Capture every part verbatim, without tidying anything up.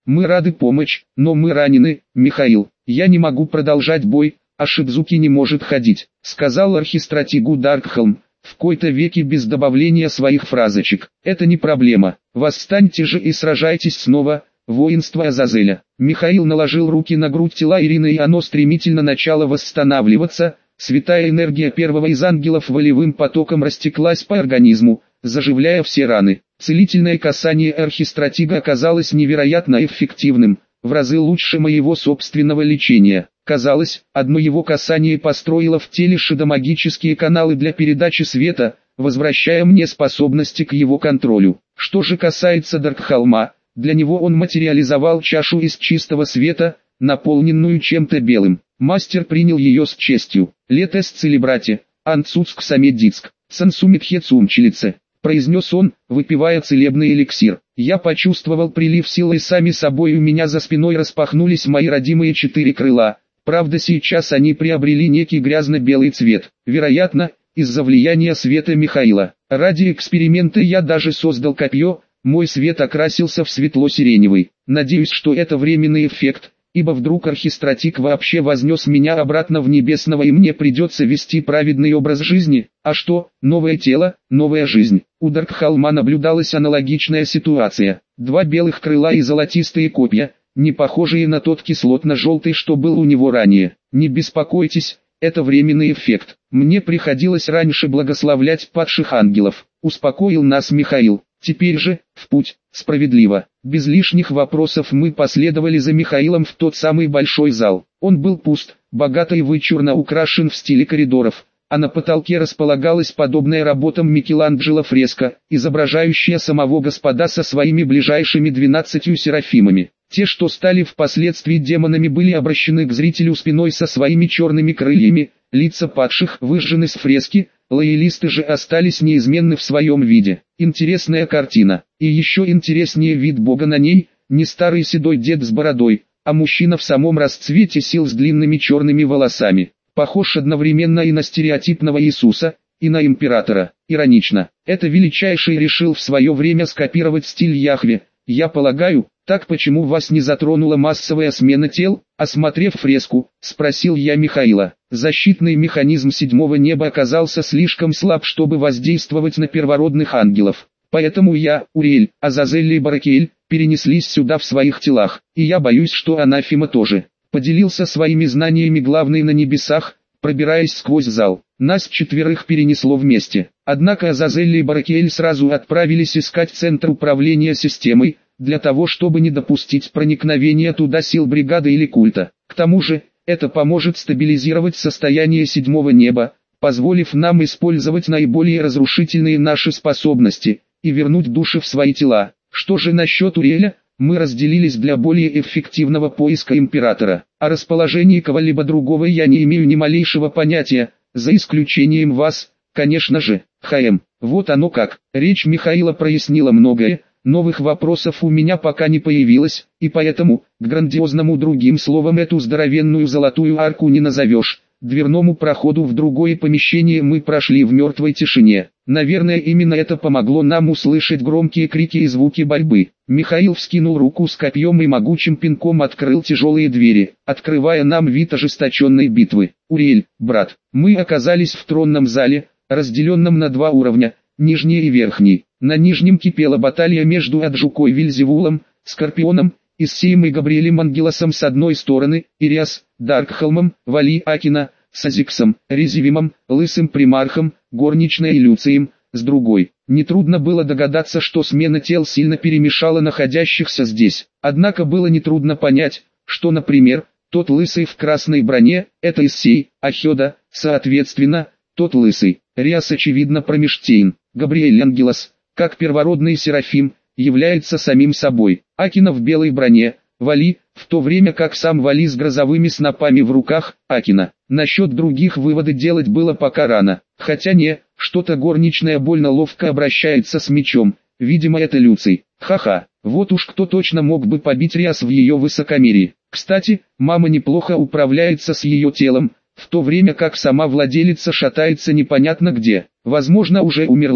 Мы рады помочь, но мы ранены, Михаил. Я не могу продолжать бой, а Шидзуки не может ходить», — сказал архистратигу Даркхолм, в кои-то веки без добавления своих фразочек. «Это не проблема. Восстаньте же и сражайтесь снова, воинство Азазеля». Михаил наложил руки на грудь тела Ирины, и оно стремительно начало восстанавливаться. Святая энергия первого из ангелов волевым потоком растеклась по организму, заживляя все раны. Целительное касание архистратига оказалось невероятно эффективным, в разы лучше моего собственного лечения. Казалось, одно его касание построило в теле Шида магические каналы для передачи света, возвращая мне способности к его контролю. Что же касается Даркхолма, для него он материализовал чашу из чистого света, наполненную чем-то белым. Мастер принял ее с честью. «Летес целебрате, анцуцк самедицк, цансумитхе цумчилице», произнес он, выпивая целебный эликсир. Я почувствовал прилив силы, и сами собой у меня за спиной распахнулись мои родимые четыре крыла. Правда, сейчас они приобрели некий грязно-белый цвет, вероятно, из-за влияния света Михаила. Ради эксперимента я даже создал копье, мой свет окрасился в светло-сиреневый. Надеюсь, что это временный эффект, ибо вдруг архистратик вообще вознес меня обратно в небесного, и мне придется вести праведный образ жизни. А что, новое тело, новая жизнь. У Даркхолма наблюдалась аналогичная ситуация. Два белых крыла и золотистые копья, не похожие на тот кислотно-желтый, что был у него ранее. Не беспокойтесь, это временный эффект. Мне приходилось раньше благословлять падших ангелов. Успокоил нас Михаил. Теперь же, в путь, справедливо. Без лишних вопросов мы последовали за Михаилом в тот самый большой зал. Он был пуст, богато и вычурно украшен в стиле коридоров, а на потолке располагалась подобная работам Микеланджело фреска, изображающая самого Господа со своими ближайшими двенадцатью серафимами. Те, что стали впоследствии демонами, были обращены к зрителю спиной со своими черными крыльями, лица падших выжжены с фрески, лоялисты же остались неизменны в своем виде. Интересная картина, и еще интереснее вид Бога на ней, не старый седой дед с бородой, а мужчина в самом расцвете сил с длинными черными волосами. Похож одновременно и на стереотипного Иисуса, и на императора. Иронично, это величайший решил в свое время скопировать стиль Яхве. Я полагаю, так почему вас не затронула массовая смена тел? Осмотрев фреску, спросил я Михаила. Защитный механизм седьмого неба оказался слишком слаб, чтобы воздействовать на первородных ангелов. Поэтому я, Уриэль, Азазель и Баракиэль, перенеслись сюда в своих телах, и я боюсь, что Анафима тоже. Поделился своими знаниями главный на небесах, пробираясь сквозь зал. Нас четверых перенесло вместе. Однако Азазель и Баракиэль сразу отправились искать центр управления системой, для того чтобы не допустить проникновения туда сил бригады или культа. К тому же, это поможет стабилизировать состояние седьмого неба, позволив нам использовать наиболее разрушительные наши способности, и вернуть души в свои тела. Что же насчет Уриэля? Мы разделились для более эффективного поиска императора. О расположении кого-либо другого я не имею ни малейшего понятия, за исключением вас, конечно же, ХМ. Вот оно как. Речь Михаила прояснила многое. Новых вопросов у меня пока не появилось, и поэтому, к грандиозному другим словом эту здоровенную золотую арку не назовешь. Дверному проходу в другое помещение мы прошли в мертвой тишине. Наверное, именно это помогло нам услышать громкие крики и звуки борьбы. Михаил вскинул руку с копьем и могучим пинком открыл тяжелые двери, открывая нам вид ожесточенной битвы. Уриэль, брат, мы оказались в тронном зале, разделенном на два уровня, нижний и верхний. На нижнем кипела баталия между Аджукой Вильзевулом, Скорпионом, Иссеем и Габриэлем Ангелосом с одной стороны, Ириас, Даркхолмом, Вали Акина, Сазиксом, Резивимом, Лысым Примархом, Горничной и Люцием, с другой. Нетрудно было догадаться, что смена тел сильно перемешала находящихся здесь. Однако было нетрудно понять, что, например, тот лысый в красной броне – это Иссей, а Хёда, соответственно, тот лысый. Риас очевидно Промештейн, Габриэль Ангелос, как первородный Серафим, является самим собой. Акина в белой броне, Вали, в то время как сам Вали с грозовыми снопами в руках, Акина. Насчет других выводы делать было пока рано. Хотя не, что-то горничная больно ловко обращается с мечом, видимо это Люций. Ха-ха, вот уж кто точно мог бы побить Риас в ее высокомерии. Кстати, мама неплохо управляется с ее телом, в то время как сама владелица шатается непонятно где. Возможно уже умерла,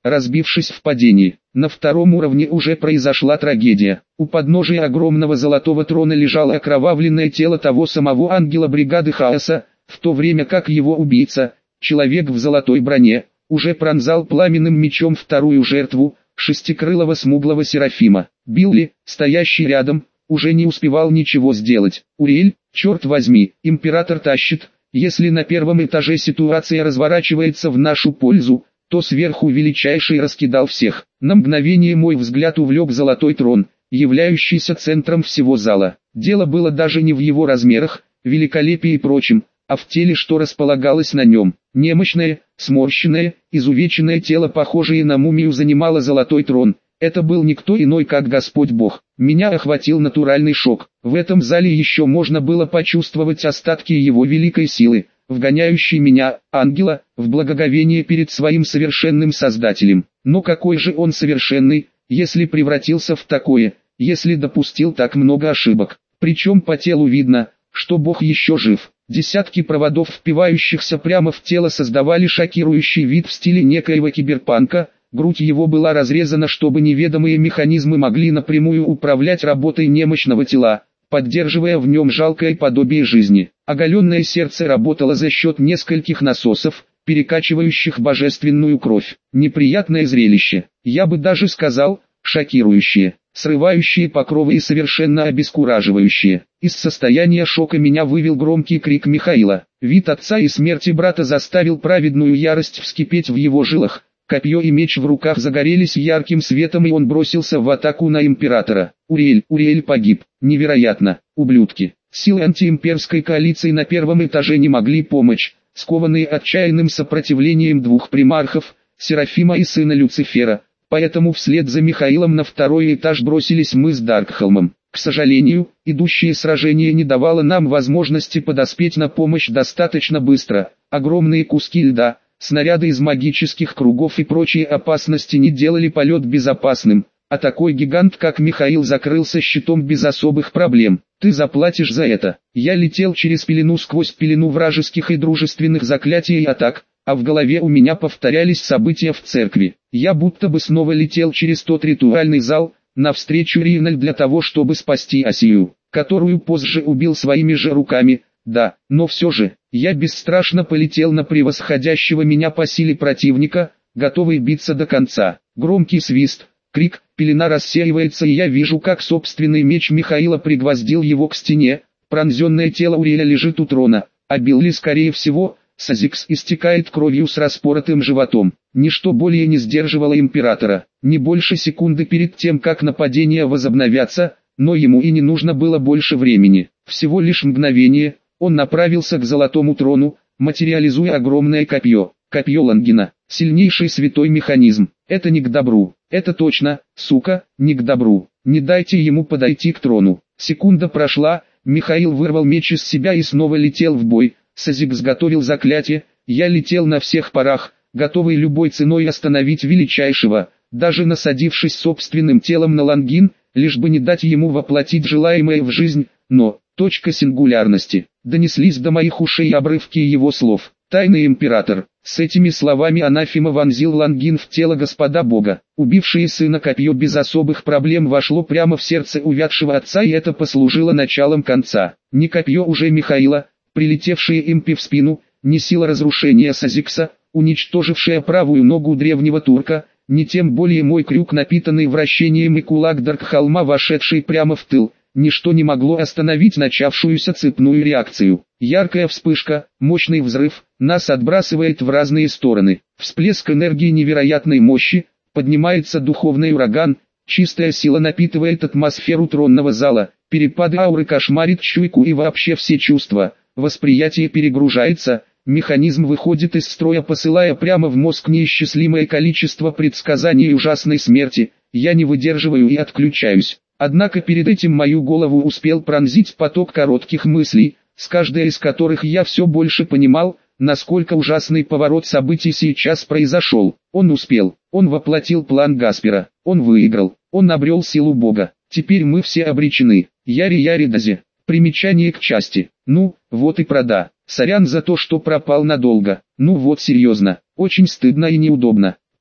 разбившись в падении. На втором уровне уже произошла трагедия. У подножия огромного золотого трона лежало окровавленное тело того самого ангела бригады хаоса, в то время как его убийца, человек в золотой броне, уже пронзал пламенным мечом вторую жертву, шестикрылого смуглого Серафима. Билли, стоящий рядом, уже не успевал ничего сделать. Уриэль, черт возьми, император тащит. Если на первом этаже ситуация разворачивается в нашу пользу, то сверху величайший раскидал всех. На мгновение мой взгляд увлек золотой трон, являющийся центром всего зала. Дело было даже не в его размерах, великолепии и прочем, а в теле, что располагалось на нем. Немощное, сморщенное, изувеченное тело, похожее на мумию, занимало золотой трон. Это был никто иной, как Господь Бог. Меня охватил натуральный шок. В этом зале еще можно было почувствовать остатки его великой силы, вгоняющей меня, ангела, в благоговение перед своим совершенным Создателем. Но какой же он совершенный, если превратился в такое, если допустил так много ошибок. Причем по телу видно, что Бог еще жив. Десятки проводов, впивающихся прямо в тело, создавали шокирующий вид в стиле некоего киберпанка. Грудь его была разрезана, чтобы неведомые механизмы могли напрямую управлять работой немощного тела, поддерживая в нем жалкое подобие жизни. Оголенное сердце работало за счет нескольких насосов, перекачивающих божественную кровь. Неприятное зрелище, я бы даже сказал, шокирующее, срывающее покровы и совершенно обескураживающее. Из состояния шока меня вывел громкий крик Михаила. Вид отца и смерти брата заставил праведную ярость вскипеть в его жилах. Копье и меч в руках загорелись ярким светом, и он бросился в атаку на императора. Уриэль, Уриэль погиб. Невероятно, ублюдки. Силы антиимперской коалиции на первом этаже не могли помочь, скованные отчаянным сопротивлением двух примархов, Серафима и сына Люцифера. Поэтому вслед за Михаилом на второй этаж бросились мы с Даркхолмом. К сожалению, идущее сражение не давало нам возможности подоспеть на помощь достаточно быстро. Огромные куски льда, снаряды из магических кругов и прочие опасности не делали полет безопасным, а такой гигант, как Михаил, закрылся щитом без особых проблем. Ты заплатишь за это. Я летел через пелену сквозь пелену вражеских и дружественных заклятий и атак, а в голове у меня повторялись события в церкви. Я будто бы снова летел через тот ритуальный зал, навстречу Риеналь для того, чтобы спасти Асию, которую позже убил своими же руками. Да, но все же, я бесстрашно полетел на превосходящего меня по силе противника, готовый биться до конца. Громкий свист, крик, пелена рассеивается, и я вижу, как собственный меч Михаила пригвоздил его к стене. Пронзенное тело Уриэля лежит у трона, а Билли, скорее всего, Сазикс, истекает кровью с распоротым животом. Ничто более не сдерживало императора. Не больше секунды перед тем, как нападения возобновятся, но ему и не нужно было больше времени. Всего лишь мгновение. Он направился к золотому трону, материализуя огромное копье. Копье Лангина. Сильнейший святой механизм. Это не к добру. Это точно, сука, не к добру. Не дайте ему подойти к трону. Секунда прошла, Михаил вырвал меч из себя и снова летел в бой. Сазик сготовил заклятие. Я летел на всех парах, готовый любой ценой остановить величайшего, даже насадившись собственным телом на Лангин, лишь бы не дать ему воплотить желаемое в жизнь, но... Точка сингулярности. Донеслись до моих ушей обрывки его слов. Тайный император. С этими словами анафема вонзил Лангин в тело Господа Бога. Убившее сына копье без особых проблем вошло прямо в сердце увядшего отца, и это послужило началом конца. Не копье уже Михаила, прилетевшее импи в спину, не сила разрушения Сазикса, уничтожившая правую ногу древнего турка, не тем более мой крюк, напитанный вращением, и кулак Даркхолма, вошедший прямо в тыл. Ничто не могло остановить начавшуюся цепную реакцию. Яркая вспышка, мощный взрыв, нас отбрасывает в разные стороны. Всплеск энергии невероятной мощи, поднимается духовный ураган, чистая сила напитывает атмосферу тронного зала, перепады ауры кошмарит чуйку и вообще все чувства, восприятие перегружается, механизм выходит из строя, посылая прямо в мозг неисчислимое количество предсказаний ужасной смерти. Я не выдерживаю и отключаюсь. Однако перед этим мою голову успел пронзить поток коротких мыслей, с каждой из которых я все больше понимал, насколько ужасный поворот событий сейчас произошел. Он успел, он воплотил план Гаспера, он выиграл, он обрел силу Бога. Теперь мы все обречены. Яри-яри-дази. Примечание к части. Ну, вот и прода. Сорян за то, что пропал надолго. Ну вот серьезно, очень стыдно и неудобно.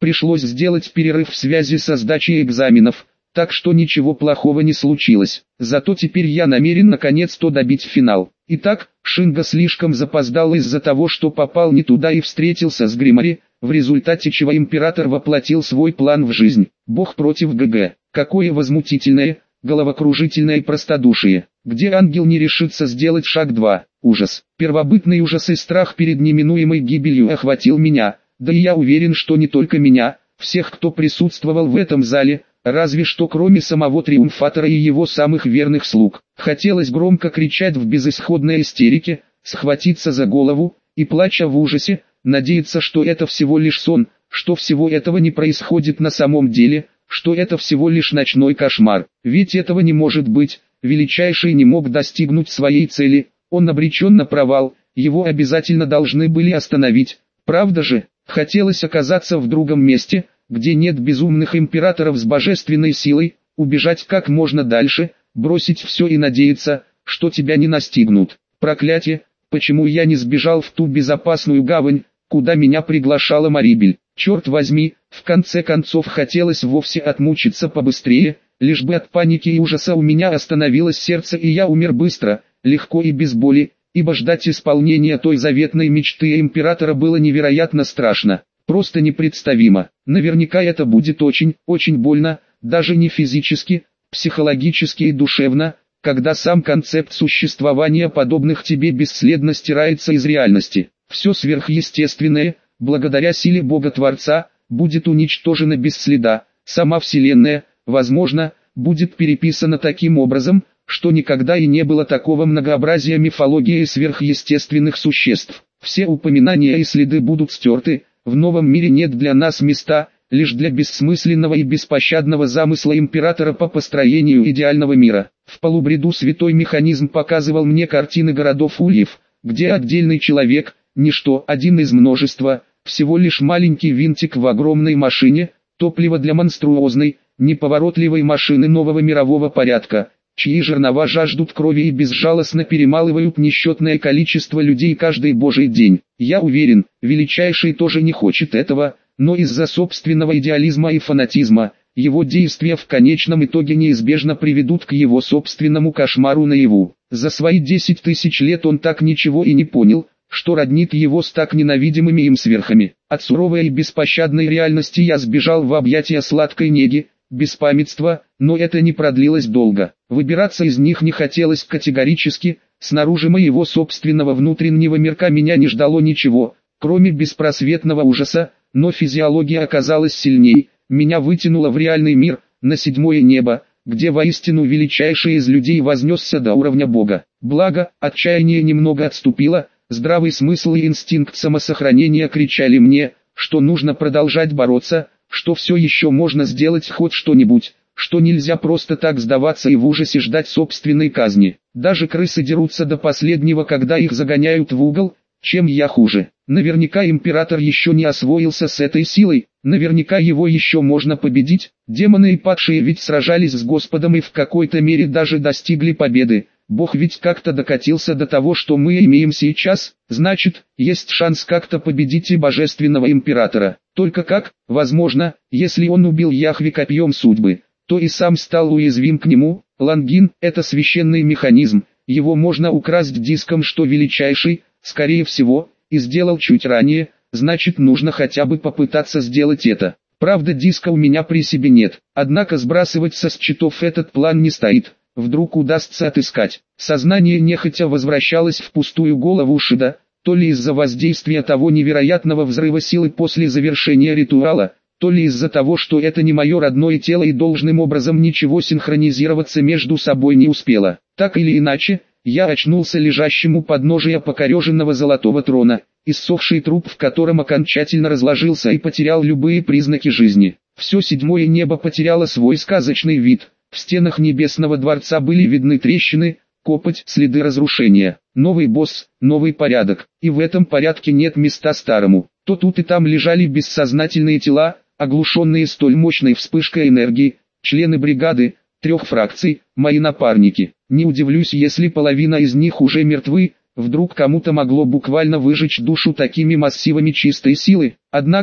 Пришлось сделать перерыв в связи со сдачей экзаменов, так что ничего плохого не случилось. Зато теперь я намерен наконец-то добить финал. Итак, Шинга слишком запоздал из-за того, что попал не туда и встретился с Гримари, в результате чего император воплотил свой план в жизнь. Бог против ГГ. Какое возмутительное, головокружительное простодушие. Где ангел не решится сделать шаг два? Ужас. Первобытный ужас и страх перед неминуемой гибелью охватил меня. Да и я уверен, что не только меня, всех, кто присутствовал в этом зале, разве что кроме самого Триумфатора и его самых верных слуг. Хотелось громко кричать в безысходной истерике, схватиться за голову и, плача в ужасе, надеяться, что это всего лишь сон, что всего этого не происходит на самом деле, что это всего лишь ночной кошмар. Ведь этого не может быть, величайший не мог достигнуть своей цели, он обречен на провал, его обязательно должны были остановить. Правда же, хотелось оказаться в другом месте, где нет безумных императоров с божественной силой, убежать как можно дальше, бросить все и надеяться, что тебя не настигнут. Проклятие, почему я не сбежал в ту безопасную гавань, куда меня приглашала Марибель? Черт возьми, в конце концов хотелось вовсе отмучиться побыстрее, лишь бы от паники и ужаса у меня остановилось сердце и я умер быстро, легко и без боли, ибо ждать исполнения той заветной мечты императора было невероятно страшно. Просто непредставимо. Наверняка это будет очень, очень больно, даже не физически, психологически и душевно, когда сам концепт существования подобных тебе бесследно стирается из реальности. Все сверхъестественное, благодаря силе Бога-Творца, будет уничтожено без следа. Сама Вселенная, возможно, будет переписана таким образом, что никогда и не было такого многообразия мифологии и сверхъестественных существ. Все упоминания и следы будут стерты. В новом мире нет для нас места, лишь для бессмысленного и беспощадного замысла императора по построению идеального мира. В полубреду святой механизм показывал мне картины городов ульев, где отдельный человек, ничто, один из множества, всего лишь маленький винтик в огромной машине, топливо для монструозной, неповоротливой машины нового мирового порядка, чьи жернова жаждут крови и безжалостно перемалывают несчетное количество людей каждый божий день. Я уверен, величайший тоже не хочет этого, но из-за собственного идеализма и фанатизма, его действия в конечном итоге неизбежно приведут к его собственному кошмару наяву. За свои десять тысяч лет он так ничего и не понял, что роднит его с так ненавидимыми им сверхами. От суровой и беспощадной реальности я сбежал в объятия сладкой неги, беспамятства, но это не продлилось долго. Выбираться из них не хотелось категорически, снаружи моего собственного внутреннего мирка меня не ждало ничего, кроме беспросветного ужаса, но физиология оказалась сильней, меня вытянуло в реальный мир, на седьмое небо, где воистину величайший из людей вознесся до уровня Бога. Благо, отчаяние немного отступило, здравый смысл и инстинкт самосохранения кричали мне, что нужно продолжать бороться, что все еще можно сделать хоть что-нибудь, что нельзя просто так сдаваться и в ужасе ждать собственной казни. Даже крысы дерутся до последнего, когда их загоняют в угол, чем я хуже. Наверняка император еще не освоился с этой силой, наверняка его еще можно победить. Демоны и падшие ведь сражались с Господом и в какой-то мере даже достигли победы. Бог ведь как-то докатился до того, что мы имеем сейчас, значит, есть шанс как-то победить и божественного императора. Только как? Возможно, если он убил Яхве копьем судьбы, то и сам стал уязвим к нему. Лангин – это священный механизм, его можно украсть диском, что величайший, скорее всего, и сделал чуть ранее, значит нужно хотя бы попытаться сделать это. Правда, диска у меня при себе нет, однако сбрасывать со счетов этот план не стоит. Вдруг удастся отыскать. Сознание нехотя возвращалось в пустую голову Шида, то ли из-за воздействия того невероятного взрыва силы после завершения ритуала, то ли из-за того, что это не мое родное тело и должным образом ничего синхронизироваться между собой не успело. Так или иначе, я очнулся лежащим у подножия покореженного золотого трона, иссохший труп в котором окончательно разложился и потерял любые признаки жизни. Все седьмое небо потеряло свой сказочный вид. В стенах небесного дворца были видны трещины, копоть, следы разрушения. Новый босс, новый порядок, и в этом порядке нет места старому. То тут и там лежали бессознательные тела, оглушенные столь мощной вспышкой энергии, члены бригады, трех фракций, мои напарники. Не удивлюсь, если половина из них уже мертвы, вдруг кому-то могло буквально выжечь душу такими массивами чистой силы. Однако,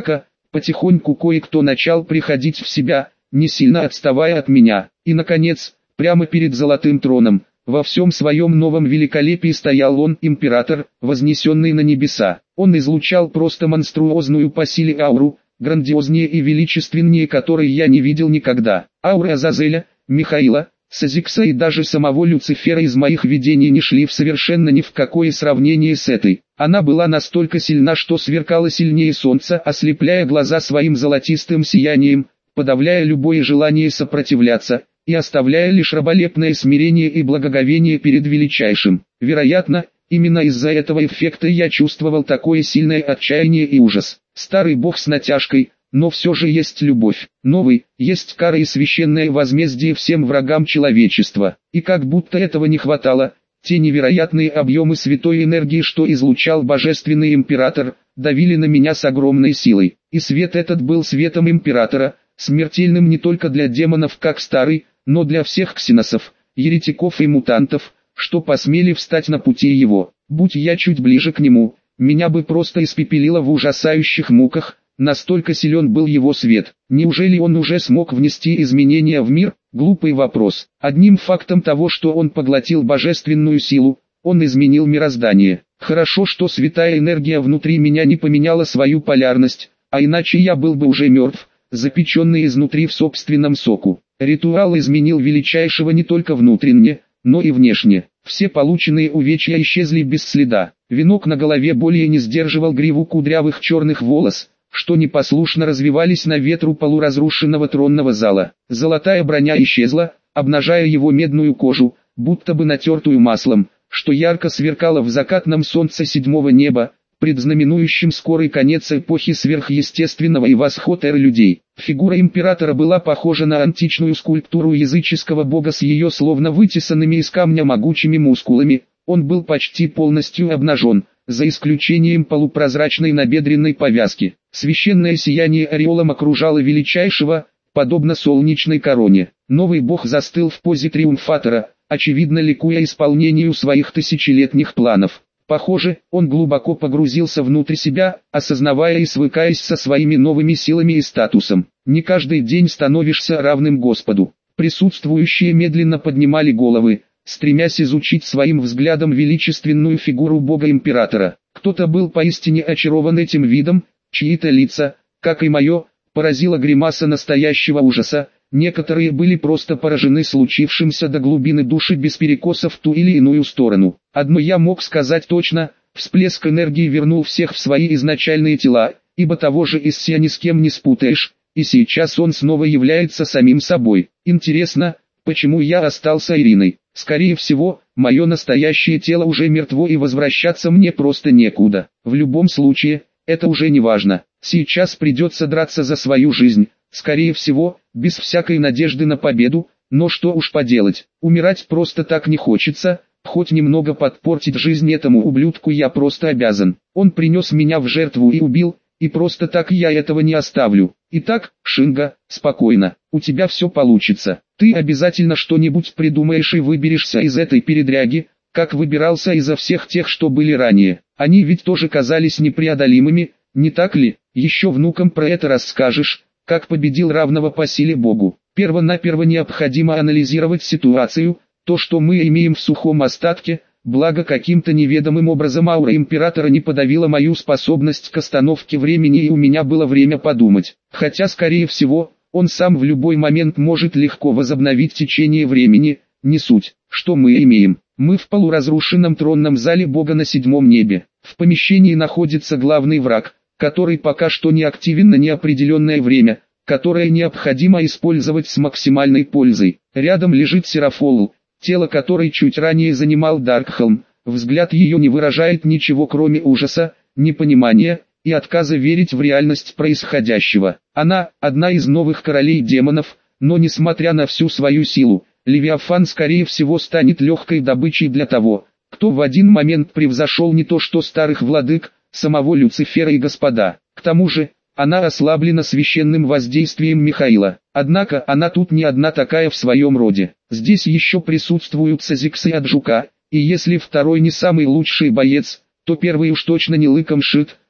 Потихоньку кое-кто начал приходить в себя, не сильно отставая от меня. И наконец, прямо перед золотым троном, во всем своем новом великолепии стоял он, император, вознесенный на небеса. Он излучал просто монструозную по силе ауру, грандиознее и величественнее которой я не видел никогда. Ауры Азазеля, Михаила, Сазикса и даже самого Люцифера из моих видений не шли в совершенно ни в какое сравнение с этой. Она была настолько сильна, что сверкала сильнее солнца, ослепляя глаза своим золотистым сиянием, подавляя любое желание сопротивляться, и оставляя лишь раболепное смирение и благоговение перед величайшим. Вероятно, именно из-за этого эффекта я чувствовал такое сильное отчаяние и ужас. Старый бог с натяжкой, но все же есть любовь. Новый, есть кара и священное возмездие всем врагам человечества. И как будто этого не хватало, те невероятные объемы святой энергии, что излучал божественный император, давили на меня с огромной силой. И свет этот был светом императора, смертельным не только для демонов как старый, но для всех ксеносов, еретиков и мутантов, что посмели встать на пути его. Будь я чуть ближе к нему, меня бы просто испепелило в ужасающих муках, настолько силен был его свет. Неужели он уже смог внести изменения в мир? Глупый вопрос. Одним фактом того, что он поглотил божественную силу, он изменил мироздание. Хорошо, что святая энергия внутри меня не поменяла свою полярность, а иначе я был бы уже мертв, запеченный изнутри в собственном соку. Ритуал изменил величайшего не только внутренне, но и внешне. Все полученные увечья исчезли без следа. Венок на голове более не сдерживал гриву кудрявых черных волос, что непослушно развивались на ветру полуразрушенного тронного зала. Золотая броня исчезла, обнажая его медную кожу, будто бы натертую маслом, что ярко сверкало в закатном солнце седьмого неба, предзнаменующим скорый конец эпохи сверхъестественного и восход эры людей. Фигура императора была похожа на античную скульптуру языческого бога с ее словно вытесанными из камня могучими мускулами. Он был почти полностью обнажен, за исключением полупрозрачной набедренной повязки. Священное сияние ореолом окружало величайшего, подобно солнечной короне. Новый бог застыл в позе триумфатора, очевидно ликуя исполнению своих тысячелетних планов. Похоже, он глубоко погрузился внутрь себя, осознавая и свыкаясь со своими новыми силами и статусом. Не каждый день становишься равным Господу. Присутствующие медленно поднимали головы, стремясь изучить своим взглядом величественную фигуру бога-императора. Кто-то был поистине очарован этим видом, чьи-то лица, как и мое, поразила гримаса настоящего ужаса. Некоторые были просто поражены случившимся до глубины души без перекоса в ту или иную сторону. Одно я мог сказать точно, всплеск энергии вернул всех в свои изначальные тела, ибо того же Иссия ни с кем не спутаешь, и сейчас он снова является самим собой. Интересно, почему я остался Ириной? Скорее всего, мое настоящее тело уже мертво и возвращаться мне просто некуда. В любом случае, это уже не важно. Сейчас придется драться за свою жизнь. Скорее всего, без всякой надежды на победу, но что уж поделать, умирать просто так не хочется, хоть немного подпортить жизнь этому ублюдку я просто обязан. Он принес меня в жертву и убил, и просто так я этого не оставлю. Итак, Шинга, спокойно, у тебя все получится. Ты обязательно что-нибудь придумаешь и выберешься из этой передряги, как выбирался изо всех тех, что были ранее. Они ведь тоже казались непреодолимыми, не так ли? Еще внукам про это расскажешь, как победил равного по силе Богу. Первонаперво необходимо анализировать ситуацию, то, что мы имеем в сухом остатке, благо каким-то неведомым образом аура императора не подавила мою способность к остановке времени и у меня было время подумать. Хотя скорее всего, он сам в любой момент может легко возобновить течение времени, не суть. Что мы имеем? Мы в полуразрушенном тронном зале Бога на седьмом небе. В помещении находится главный враг, который пока что не активен на неопределенное время, которое необходимо использовать с максимальной пользой. Рядом лежит Серафолл, тело которой чуть ранее занимал Даркхолм. Взгляд ее не выражает ничего кроме ужаса, непонимания и отказа верить в реальность происходящего. Она – одна из новых королей демонов, но несмотря на всю свою силу, Левиафан скорее всего станет легкой добычей для того, кто в один момент превзошел не то что старых владык, самого Люцифера и Господа. К тому же, она ослаблена священным воздействием Михаила. Однако она тут не одна такая в своем роде. Здесь еще присутствуют Сазикс и Аджука, и если второй не самый лучший боец, то первый уж точно не лыком шит,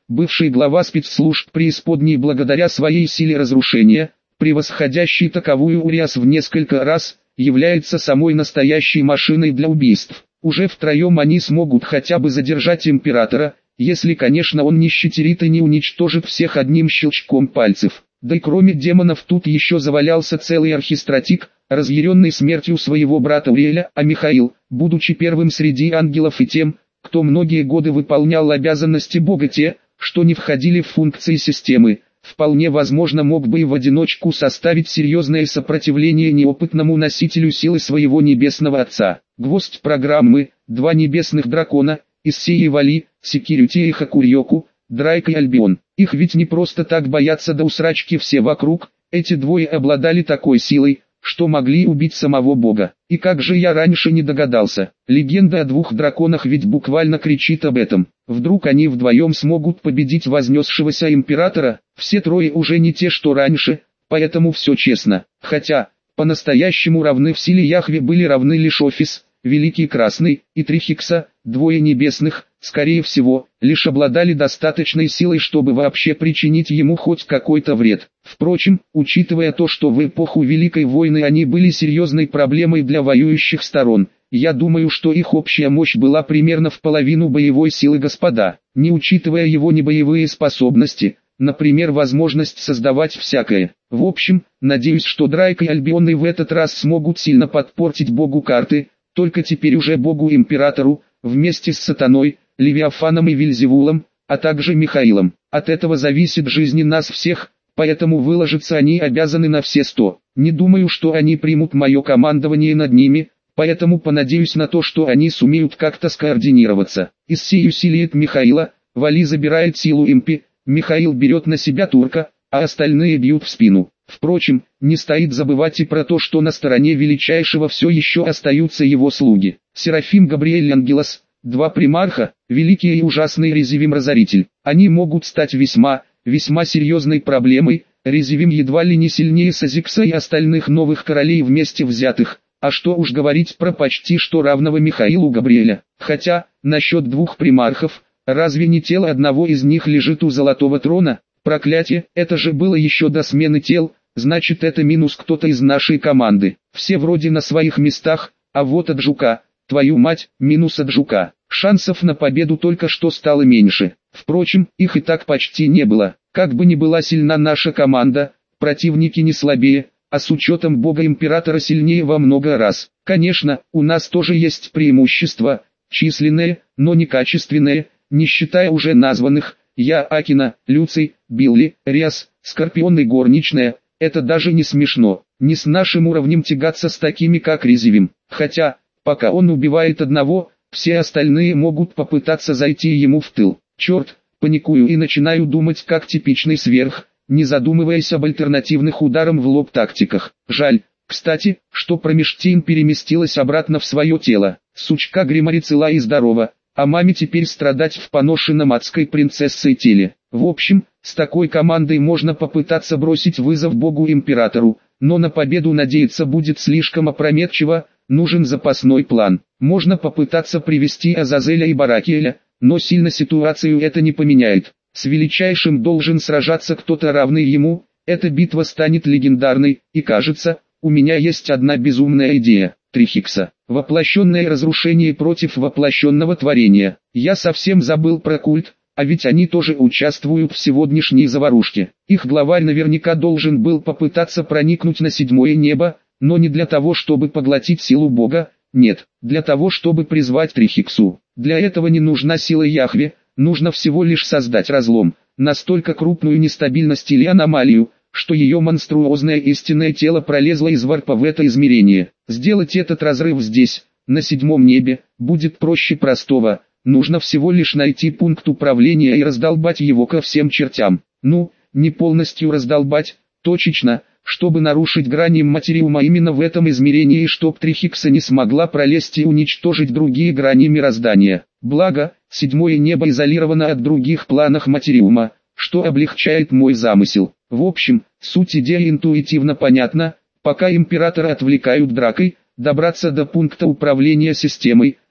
бывший глава спецслужб преисподней благодаря своей силе разрушения, превосходящей таковую Уриас в несколько раз, является самой настоящей машиной для убийств. Уже втроем они смогут хотя бы задержать императора, если, конечно, он не щетерит и не уничтожит всех одним щелчком пальцев. Да и кроме демонов тут еще завалялся целый архистратик, разъяренный смертью своего брата Уриэля, а Михаил, будучи первым среди ангелов и тем, кто многие годы выполнял обязанности Бога те, что не входили в функции системы, вполне возможно мог бы и в одиночку составить серьезное сопротивление неопытному носителю силы своего небесного отца. Гвоздь программы, два небесных дракона, Issei и Вали, Секирюти и Хакурьоку, Драйк и Альбион. Их ведь не просто так боятся до усрачки все вокруг, эти двое обладали такой силой, что могли убить самого Бога. И как же я раньше не догадался, легенда о двух драконах ведь буквально кричит об этом. Вдруг они вдвоем смогут победить вознесшегося императора? Все трое уже не те, что раньше, поэтому все честно. Хотя, по-настоящему равны в силе Яхве были равны лишь Офис, Великий Красный и Трихикса, двое небесных, скорее всего, лишь обладали достаточной силой, чтобы вообще причинить ему хоть какой-то вред. Впрочем, учитывая то, что в эпоху Великой войны они были серьезной проблемой для воюющих сторон, я думаю, что их общая мощь была примерно в половину боевой силы господа, не учитывая его небоевые способности, например, возможность создавать всякое. В общем, надеюсь, что Драйк и Альбион и в этот раз смогут сильно подпортить Богу карты, только теперь уже Богу-императору, вместе с Сатаной, Левиафаном и Вельзевулом, а также Михаилом. От этого зависит жизнь нас всех, поэтому выложиться они обязаны на все сто. Не думаю, что они примут мое командование над ними, поэтому понадеюсь на то, что они сумеют как-то скоординироваться. Issei усиливает Михаила, Вали забирает силу импи, Михаил берет на себя турка, а остальные бьют в спину. Впрочем, не стоит забывать и про то, что на стороне величайшего все еще остаются его слуги. Серафим Габриэль и Ангелос, два примарха, великий и ужасный Резивим-разоритель. Они могут стать весьма, весьма серьезной проблемой. Резивим едва ли не сильнее Сазикса и остальных новых королей вместе взятых. А что уж говорить про почти что равного Михаилу Габриэля. Хотя, насчет двух примархов, разве не тело одного из них лежит у Золотого Трона? Проклятие, это же было еще до смены тел. Значит, это минус кто-то из нашей команды. Все вроде на своих местах, а вот от Жука, твою мать, минус от Жука. Шансов на победу только что стало меньше. Впрочем, их и так почти не было. Как бы ни была сильна наша команда, противники не слабее, а с учетом Бога-Императора сильнее во много раз. Конечно, у нас тоже есть преимущества, численные, но не качественные, не считая уже названных, я, Акина, Люций, Билли, Риас, Скорпион и Горничная. Это даже не смешно, не с нашим уровнем тягаться с такими как Резивим. Хотя, пока он убивает одного, все остальные могут попытаться зайти ему в тыл. Черт, паникую и начинаю думать как типичный сверх, не задумываясь об альтернативных ударом в лоб тактиках. Жаль, кстати, что Промештейн переместилась обратно в свое тело. Сучка Гримари цела и здорова, а маме теперь страдать в поношенном адской принцессой теле. В общем, с такой командой можно попытаться бросить вызов Богу-Императору, но на победу надеяться будет слишком опрометчиво, нужен запасной план. Можно попытаться привести Азазеля и Баракиэля, но сильно ситуацию это не поменяет. С величайшим должен сражаться кто-то равный ему, эта битва станет легендарной, и кажется, у меня есть одна безумная идея. Трихикса. Воплощенное разрушение против воплощенного творения. Я совсем забыл про культ, а ведь они тоже участвуют в сегодняшней заварушке. Их главарь наверняка должен был попытаться проникнуть на седьмое небо, но не для того, чтобы поглотить силу Бога, нет, для того, чтобы призвать Трихиксу. Для этого не нужна сила Яхве, нужно всего лишь создать разлом, настолько крупную нестабильность или аномалию, что ее монструозное истинное тело пролезло из варпа в это измерение. Сделать этот разрыв здесь, на седьмом небе, будет проще простого. Нужно всего лишь найти пункт управления и раздолбать его ко всем чертям. Ну, не полностью раздолбать, точечно, чтобы нарушить грани материума именно в этом измерении и чтоб Трихикса не смогла пролезть и уничтожить другие грани мироздания. Благо, седьмое небо изолировано от других планов материума, что облегчает мой замысел. В общем, суть идеи интуитивно понятна, пока императора отвлекают дракой, добраться до пункта управления системой,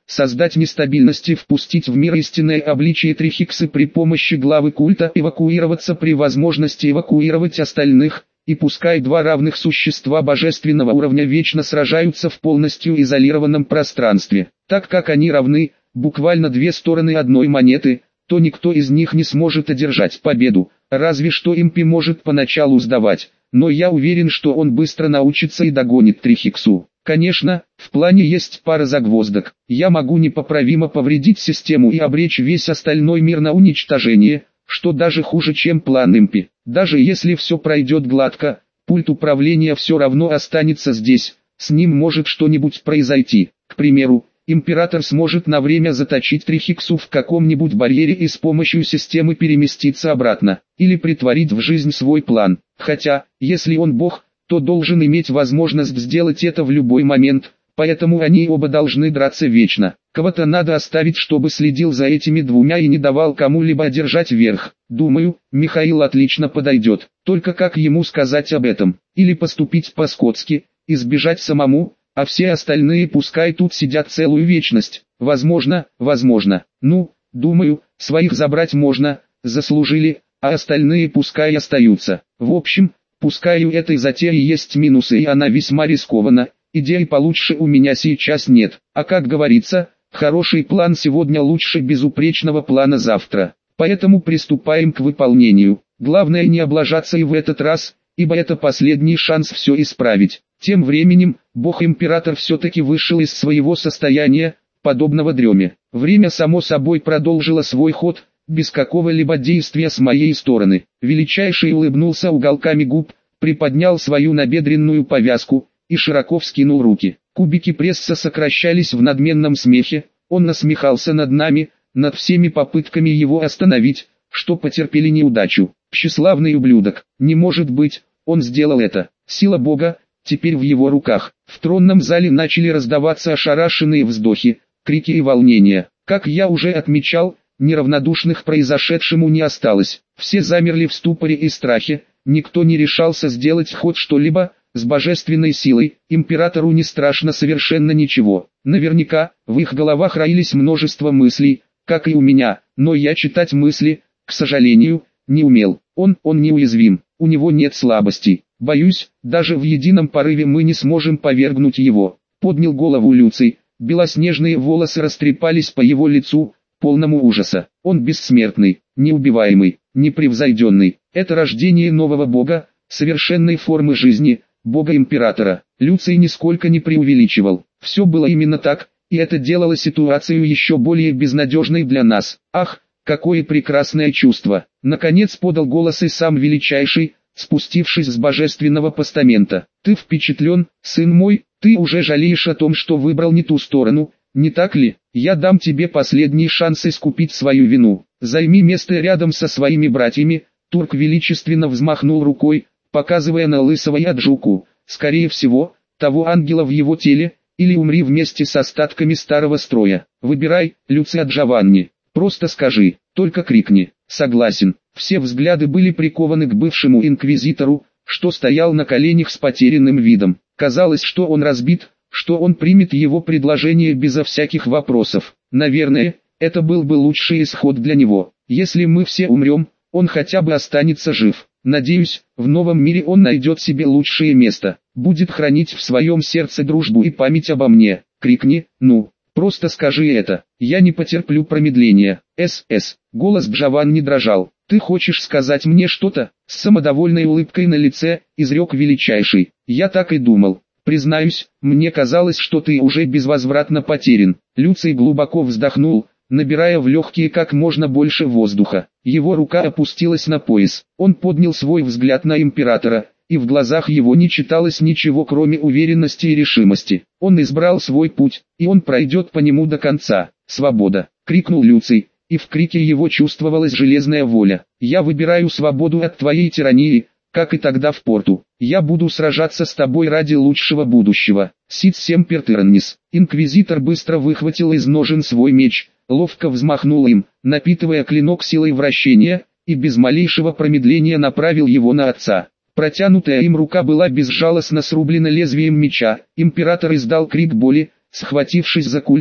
создать нестабильность и впустить в мир истинное обличие Трихиксы при помощи главы культа, эвакуироваться при возможности эвакуировать остальных, и пускай два равных существа божественного уровня вечно сражаются в полностью изолированном пространстве, так как они равны, буквально две стороны одной монеты, то никто из них не сможет одержать победу, разве что Импи может поначалу сдавать, но я уверен, что он быстро научится и догонит Трихиксу. Конечно, в плане есть пара загвоздок. Я могу непоправимо повредить систему и обречь весь остальной мир на уничтожение, что даже хуже, чем план Импи. Даже если все пройдет гладко, пульт управления все равно останется здесь, с ним может что-нибудь произойти. К примеру, Император сможет на время заточить Трихиксу в каком-нибудь барьере и с помощью системы переместиться обратно, или притворить в жизнь свой план. Хотя, если он бог, то должен иметь возможность сделать это в любой момент, поэтому они оба должны драться вечно. Кого-то надо оставить, чтобы следил за этими двумя и не давал кому-либо одержать верх. Думаю, Михаил отлично подойдет, только как ему сказать об этом, или поступить по-скотски, избежать самому, а все остальные пускай тут сидят целую вечность. Возможно, возможно. Ну, думаю, своих забрать можно, заслужили, а остальные пускай остаются. В общем, пускай у этой затеи есть минусы и она весьма рискована, идей получше у меня сейчас нет. А как говорится, хороший план сегодня лучше безупречного плана завтра. Поэтому приступаем к выполнению. Главное не облажаться и в этот раз, ибо это последний шанс все исправить. Тем временем, бог-император все-таки вышел из своего состояния, подобного дреме. Время само собой продолжило свой ход, без какого-либо действия с моей стороны. Величайший улыбнулся уголками губ, приподнял свою набедренную повязку и широко вскинул руки. Кубики пресса сокращались в надменном смехе, он насмехался над нами, над всеми попытками его остановить, что потерпели неудачу. Тщеславный ублюдок, не может быть, он сделал это. Сила Бога теперь в его руках. В тронном зале начали раздаваться ошарашенные вздохи, крики и волнения. Как я уже отмечал, неравнодушных произошедшему не осталось. Все замерли в ступоре и страхе, никто не решался сделать хоть что-либо. С божественной силой императору не страшно совершенно ничего. Наверняка, в их головах роились множество мыслей, как и у меня, но я читать мысли, к сожалению, не умел. Он, он неуязвим, у него нет слабостей. Боюсь, даже в едином порыве мы не сможем повергнуть его. Поднял голову Люций, белоснежные волосы растрепались по его лицу, полному ужаса. Он бессмертный, неубиваемый, непревзойденный. Это рождение нового бога, совершенной формы жизни, бога-императора. Люций нисколько не преувеличивал. Все было именно так, и это делало ситуацию еще более безнадежной для нас. Ах, какое прекрасное чувство! Наконец подал голос и сам величайший, спустившись с божественного постамента. Ты впечатлен, сын мой, ты уже жалеешь о том, что выбрал не ту сторону, не так ли? Я дам тебе последний шанс искупить свою вину. Займи место рядом со своими братьями. Турк величественно взмахнул рукой, показывая на лысого Яджуку. Скорее всего, того ангела в его теле, или умри вместе с остатками старого строя. Выбирай, Люций Джованни. Просто скажи, только крикни. Согласен. Все взгляды были прикованы к бывшему инквизитору, что стоял на коленях с потерянным видом. Казалось, что он разбит, что он примет его предложение безо всяких вопросов. Наверное, это был бы лучший исход для него. Если мы все умрем, он хотя бы останется жив. Надеюсь, в новом мире он найдет себе лучшее место. Будет хранить в своем сердце дружбу и память обо мне. Крикни, ну. Просто скажи это, я не потерплю промедления. СС. Голос Джованни дрожал. Ты хочешь сказать мне что-то? С самодовольной улыбкой на лице, изрек величайший. Я так и думал. Признаюсь, мне казалось, что ты уже безвозвратно потерян. Люций глубоко вздохнул, набирая в легкие как можно больше воздуха. Его рука опустилась на пояс. Он поднял свой взгляд на императора, и в глазах его не читалось ничего кроме уверенности и решимости. Он избрал свой путь, и он пройдет по нему до конца. «Свобода!» — крикнул Люций, и в крике его чувствовалась железная воля. «Я выбираю свободу от твоей тирании, как и тогда в порту. Я буду сражаться с тобой ради лучшего будущего. Сит семпер тираннис». Инквизитор быстро выхватил из ножен свой меч, ловко взмахнул им, напитывая клинок силой вращения, и без малейшего промедления направил его на отца. Протянутая им рука была безжалостно срублена лезвием меча. Император издал крик боли, схватившись за культю,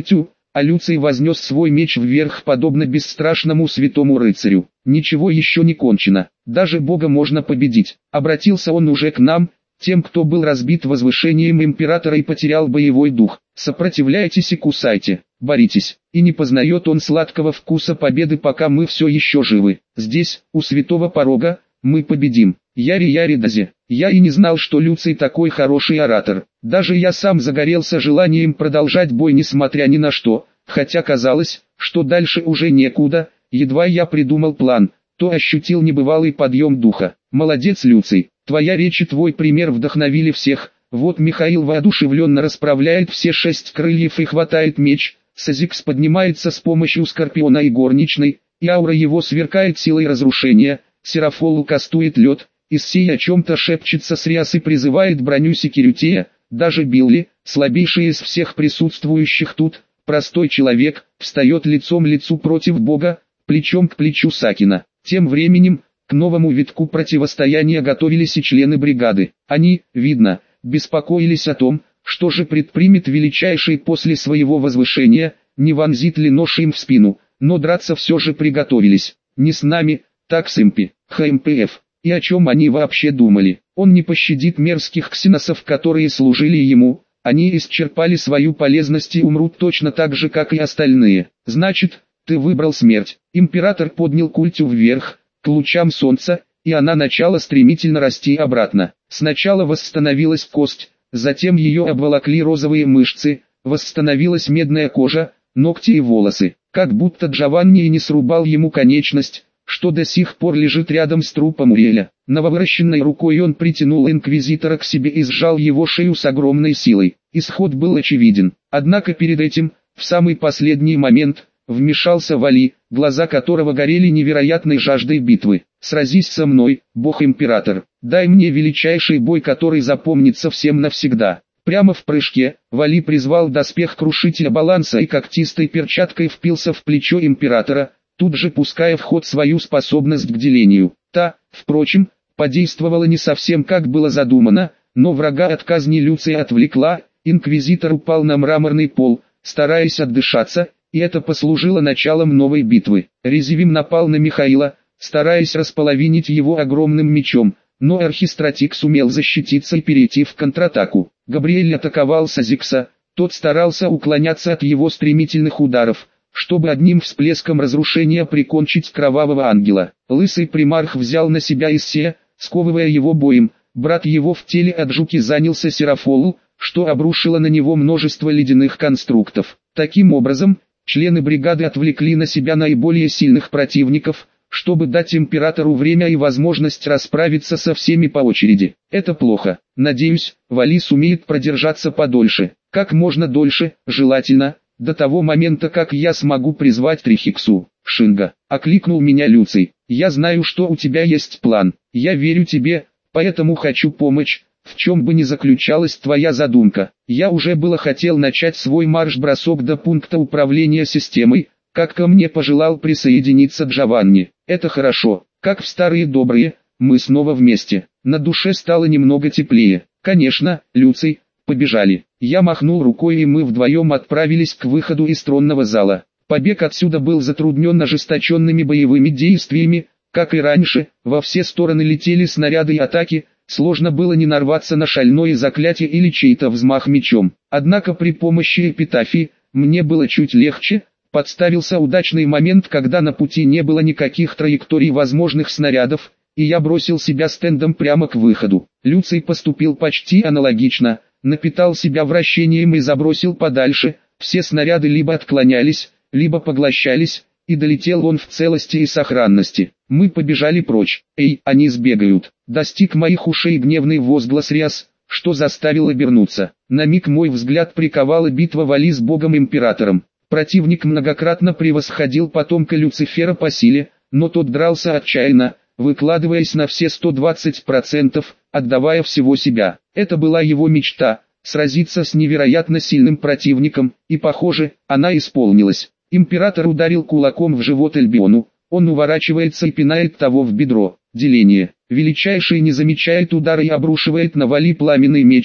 а Люций вознес свой меч вверх подобно бесстрашному святому рыцарю. Ничего еще не кончено, даже Бога можно победить. Обратился он уже к нам, тем, кто был разбит возвышением императора и потерял боевой дух. Сопротивляйтесь и кусайте, боритесь, и не познает он сладкого вкуса победы, пока мы все еще живы. Здесь, у святого порога, мы победим. Яри-яри дази. Я и не знал, что Люций такой хороший оратор. Даже я сам загорелся желанием продолжать бой несмотря ни на что, хотя казалось, что дальше уже некуда. Едва я придумал план, то ощутил небывалый подъем духа. Молодец, Люций, твоя речь и твой пример вдохновили всех. Вот Михаил воодушевленно расправляет все шесть крыльев и хватает меч, Сазикс поднимается с помощью Скорпиона и Горничной, и аура его сверкает силой разрушения, Серафолу кастует лед, Иссей о чем-то шепчется с Риас и призывает броню Секирютея, даже Билли, слабейший из всех присутствующих тут, простой человек, встает лицом лицу против Бога, плечом к плечу Сакина. Тем временем, к новому витку противостояния готовились и члены бригады. Они, видно, беспокоились о том, что же предпримет величайший после своего возвышения, не вонзит ли нож им в спину, но драться все же приготовились. Не с нами, так с Импи, ХМПФ. И о чем они вообще думали? Он не пощадит мерзких ксеносов, которые служили ему, они исчерпали свою полезность и умрут точно так же, как и остальные. Значит, ты выбрал смерть. Император поднял культю вверх, к лучам солнца, и она начала стремительно расти обратно. Сначала восстановилась кость, затем ее обволокли розовые мышцы, восстановилась медная кожа, ногти и волосы. Как будто Джованни и не срубал ему конечность, что до сих пор лежит рядом с трупом Уриэля. Нововыращенной рукой он притянул инквизитора к себе и сжал его шею с огромной силой. Исход был очевиден. Однако перед этим, в самый последний момент, вмешался Вали, глаза которого горели невероятной жаждой битвы. «Сразись со мной, бог-император, дай мне величайший бой, который запомнится всем навсегда». Прямо в прыжке, Вали призвал доспех крушителя баланса и когтистой перчаткой впился в плечо императора, тут же пуская в ход свою способность к делению. Та, впрочем, подействовала не совсем как было задумано, но врага от казни Люция отвлекла, инквизитор упал на мраморный пол, стараясь отдышаться, и это послужило началом новой битвы. Резивим напал на Михаила, стараясь располовинить его огромным мечом, но Архистратик сумел защититься и перейти в контратаку. Габриэль атаковал Сазикса, тот старался уклоняться от его стремительных ударов, чтобы одним всплеском разрушения прикончить кровавого ангела. Лысый примарх взял на себя Иссея, сковывая его боем, брат его в теле от жуки занялся Серафолу, что обрушило на него множество ледяных конструктов. Таким образом, члены бригады отвлекли на себя наиболее сильных противников, чтобы дать императору время и возможность расправиться со всеми по очереди. Это плохо. Надеюсь, Вали сумеет продержаться подольше. Как можно дольше, желательно, до того момента, как я смогу призвать Трихиксу. Шинга, окликнул меня Люций. Я знаю, что у тебя есть план. Я верю тебе, поэтому хочу помочь, в чем бы ни заключалась твоя задумка. Я уже было хотел начать свой марш-бросок до пункта управления системой, как ко мне пожелал присоединиться Джованни. Это хорошо, как в старые добрые, мы снова вместе. На душе стало немного теплее. Конечно, Люций, побежали. Я махнул рукой, и мы вдвоем отправились к выходу из тронного зала. Побег отсюда был затруднен ожесточенными боевыми действиями, как и раньше, во все стороны летели снаряды и атаки, сложно было не нарваться на шальное заклятие или чей-то взмах мечом. Однако при помощи эпитафии, мне было чуть легче, подставился удачный момент, когда на пути не было никаких траекторий возможных снарядов, и я бросил себя стендом прямо к выходу. Люций поступил почти аналогично, напитал себя вращением и забросил подальше, все снаряды либо отклонялись, либо поглощались, и долетел он в целости и сохранности. Мы побежали прочь. «Эй, они сбегают!» Достиг моих ушей гневный возглас Риас, что заставил обернуться. На миг мой взгляд приковала битва Вали с богом-императором. Противник многократно превосходил потомка Люцифера по силе, но тот дрался отчаянно, выкладываясь на все сто двадцать процентов, отдавая всего себя. Это была его мечта – сразиться с невероятно сильным противником, и, похоже, она исполнилась. Император ударил кулаком в живот Эльбиону, он уворачивается и пинает того в бедро. Деление. Величайший не замечает удара и обрушивает на Вали пламенный меч.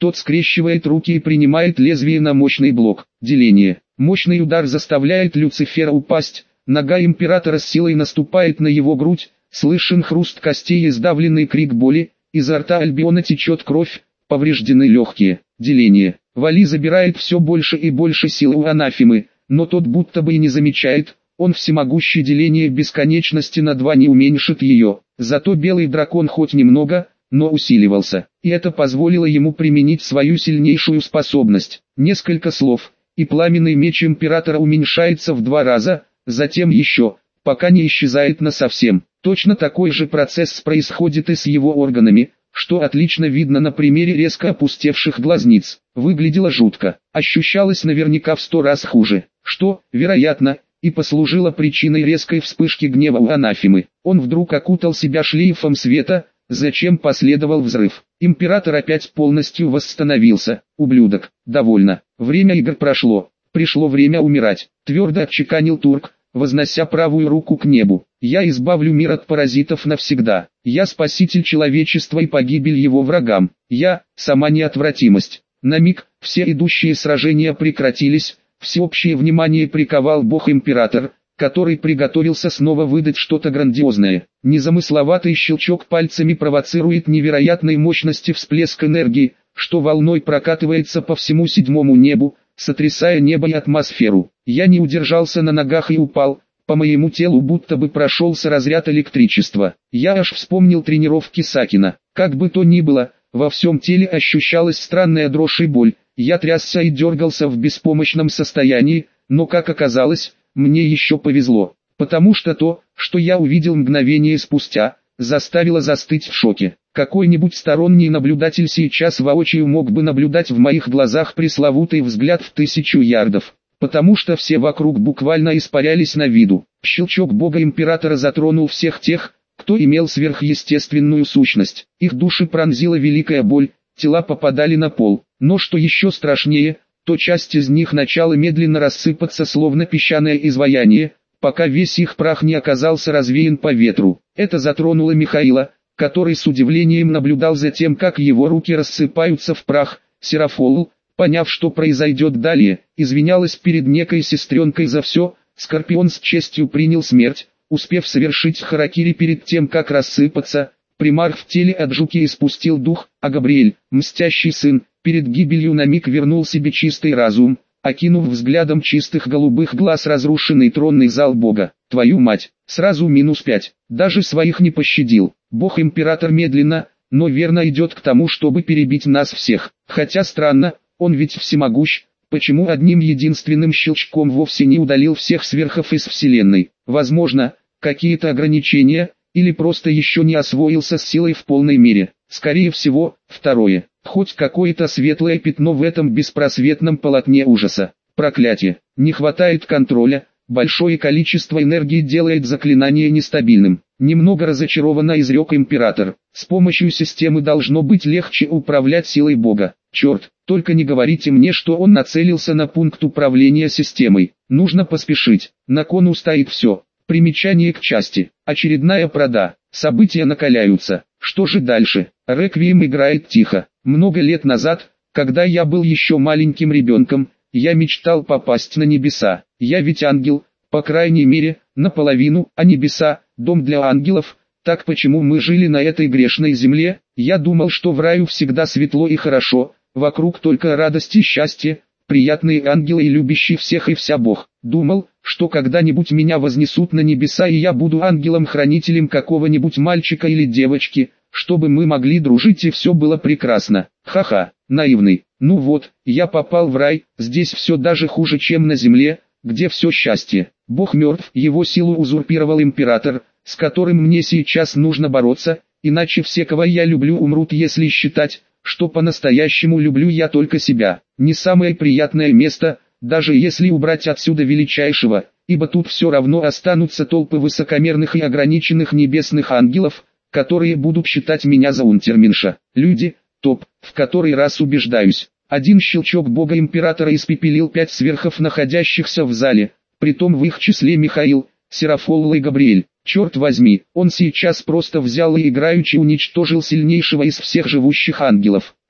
Тот скрещивает руки и принимает лезвие на мощный блок. Деление. Мощный удар заставляет Люцифера упасть. Нога императора с силой наступает на его грудь. Слышен хруст костей и сдавленный крик боли. Изо рта Альбиона течет кровь. Повреждены легкие. Деление. Вали забирает все больше и больше сил у анафемы, но тот будто бы и не замечает. Он всемогущий, деление бесконечности на два не уменьшит ее. Зато белый дракон хоть немного, но усиливался, и это позволило ему применить свою сильнейшую способность. Несколько слов, и пламенный меч императора уменьшается в два раза, затем еще, пока не исчезает насовсем. Точно такой же процесс происходит и с его органами, что отлично видно на примере резко опустевших глазниц. Выглядело жутко, ощущалось наверняка в сто раз хуже, что, вероятно, и послужило причиной резкой вспышки гнева у анафемы. Он вдруг окутал себя шлейфом света, зачем последовал взрыв. Император опять полностью восстановился. Ублюдок, довольно. Время игр прошло. Пришло время умирать. Твердо отчеканил Турк, вознося правую руку к небу. Я избавлю мир от паразитов навсегда. Я спаситель человечества и погибель его врагам. Я — сама неотвратимость. На миг все идущие сражения прекратились. Всеобщее внимание приковал бог-император, который приготовился снова выдать что-то грандиозное. Незамысловатый щелчок пальцами провоцирует невероятной мощности всплеск энергии, что волной прокатывается по всему седьмому небу, сотрясая небо и атмосферу. Я не удержался на ногах и упал, по моему телу будто бы прошелся разряд электричества. Я аж вспомнил тренировки Сакина. Как бы то ни было, во всем теле ощущалась странная дрожь и боль. Я трясся и дергался в беспомощном состоянии, но, как оказалось, мне еще повезло, потому что то, что я увидел мгновение спустя, заставило застыть в шоке. Какой-нибудь сторонний наблюдатель сейчас воочию мог бы наблюдать в моих глазах пресловутый взгляд в тысячу ярдов, потому что все вокруг буквально испарялись на виду. Щелчок бога-императора затронул всех тех, кто имел сверхъестественную сущность. Их души пронзила великая боль, тела попадали на пол. Но что еще страшнее, то часть из них начала медленно рассыпаться словно песчаное изваяние, пока весь их прах не оказался развеян по ветру. Это затронуло Михаила, который с удивлением наблюдал за тем, как его руки рассыпаются в прах. Серафол, поняв, что произойдет далее, извинялась перед некой сестренкой за все. Скорпион с честью принял смерть, успев совершить харакири перед тем, как рассыпаться. Примарх в теле от жуки испустил дух, а Габриэль, мстящий сын, перед гибелью на миг вернул себе чистый разум, окинув взглядом чистых голубых глаз разрушенный тронный зал Бога. Твою мать, сразу минус пять, даже своих не пощадил. Бог-император медленно, но верно идет к тому, чтобы перебить нас всех. Хотя странно, он ведь всемогущ, почему одним единственным щелчком вовсе не удалил всех сверхов из вселенной? Возможно, какие-то ограничения, или просто еще не освоился с силой в полной мере. Скорее всего, второе. Хоть какое-то светлое пятно в этом беспросветном полотне ужаса. Проклятие. Не хватает контроля, большое количество энергии делает заклинание нестабильным. Немного разочарованно изрек император. С помощью системы должно быть легче управлять силой Бога. Черт, только не говорите мне, что он нацелился на пункт управления системой. Нужно поспешить. На кону стоит все. Примечание к части. Очередная прода. События накаляются. Что же дальше? Реквием играет тихо. Много лет назад, когда я был еще маленьким ребенком, я мечтал попасть на небеса. Я ведь ангел, по крайней мере, наполовину, а небеса – дом для ангелов. Так почему мы жили на этой грешной земле? Я думал, что в раю всегда светло и хорошо, вокруг только радость и счастье, приятные ангелы и любящий всех и вся Бог. Думал, что когда-нибудь меня вознесут на небеса и я буду ангелом-хранителем какого-нибудь мальчика или девочки, чтобы мы могли дружить и все было прекрасно. Ха-ха, наивный. Ну вот, я попал в рай, здесь все даже хуже, чем на земле, где все счастье. Бог мертв, его силу узурпировал император, с которым мне сейчас нужно бороться, иначе все, кого я люблю, умрут, если считать, что по-настоящему люблю я только себя. Не самое приятное место, даже если убрать отсюда величайшего, ибо тут все равно останутся толпы высокомерных и ограниченных небесных ангелов, которые будут считать меня за унтерменша. Люди, топ, в который раз убеждаюсь. Один щелчок бога-императора испепелил пять сверхов, находящихся в зале, притом в их числе Михаил, Серафолла и Габриэль. Черт возьми, он сейчас просто взял и играючи уничтожил сильнейшего из всех живущих ангелов.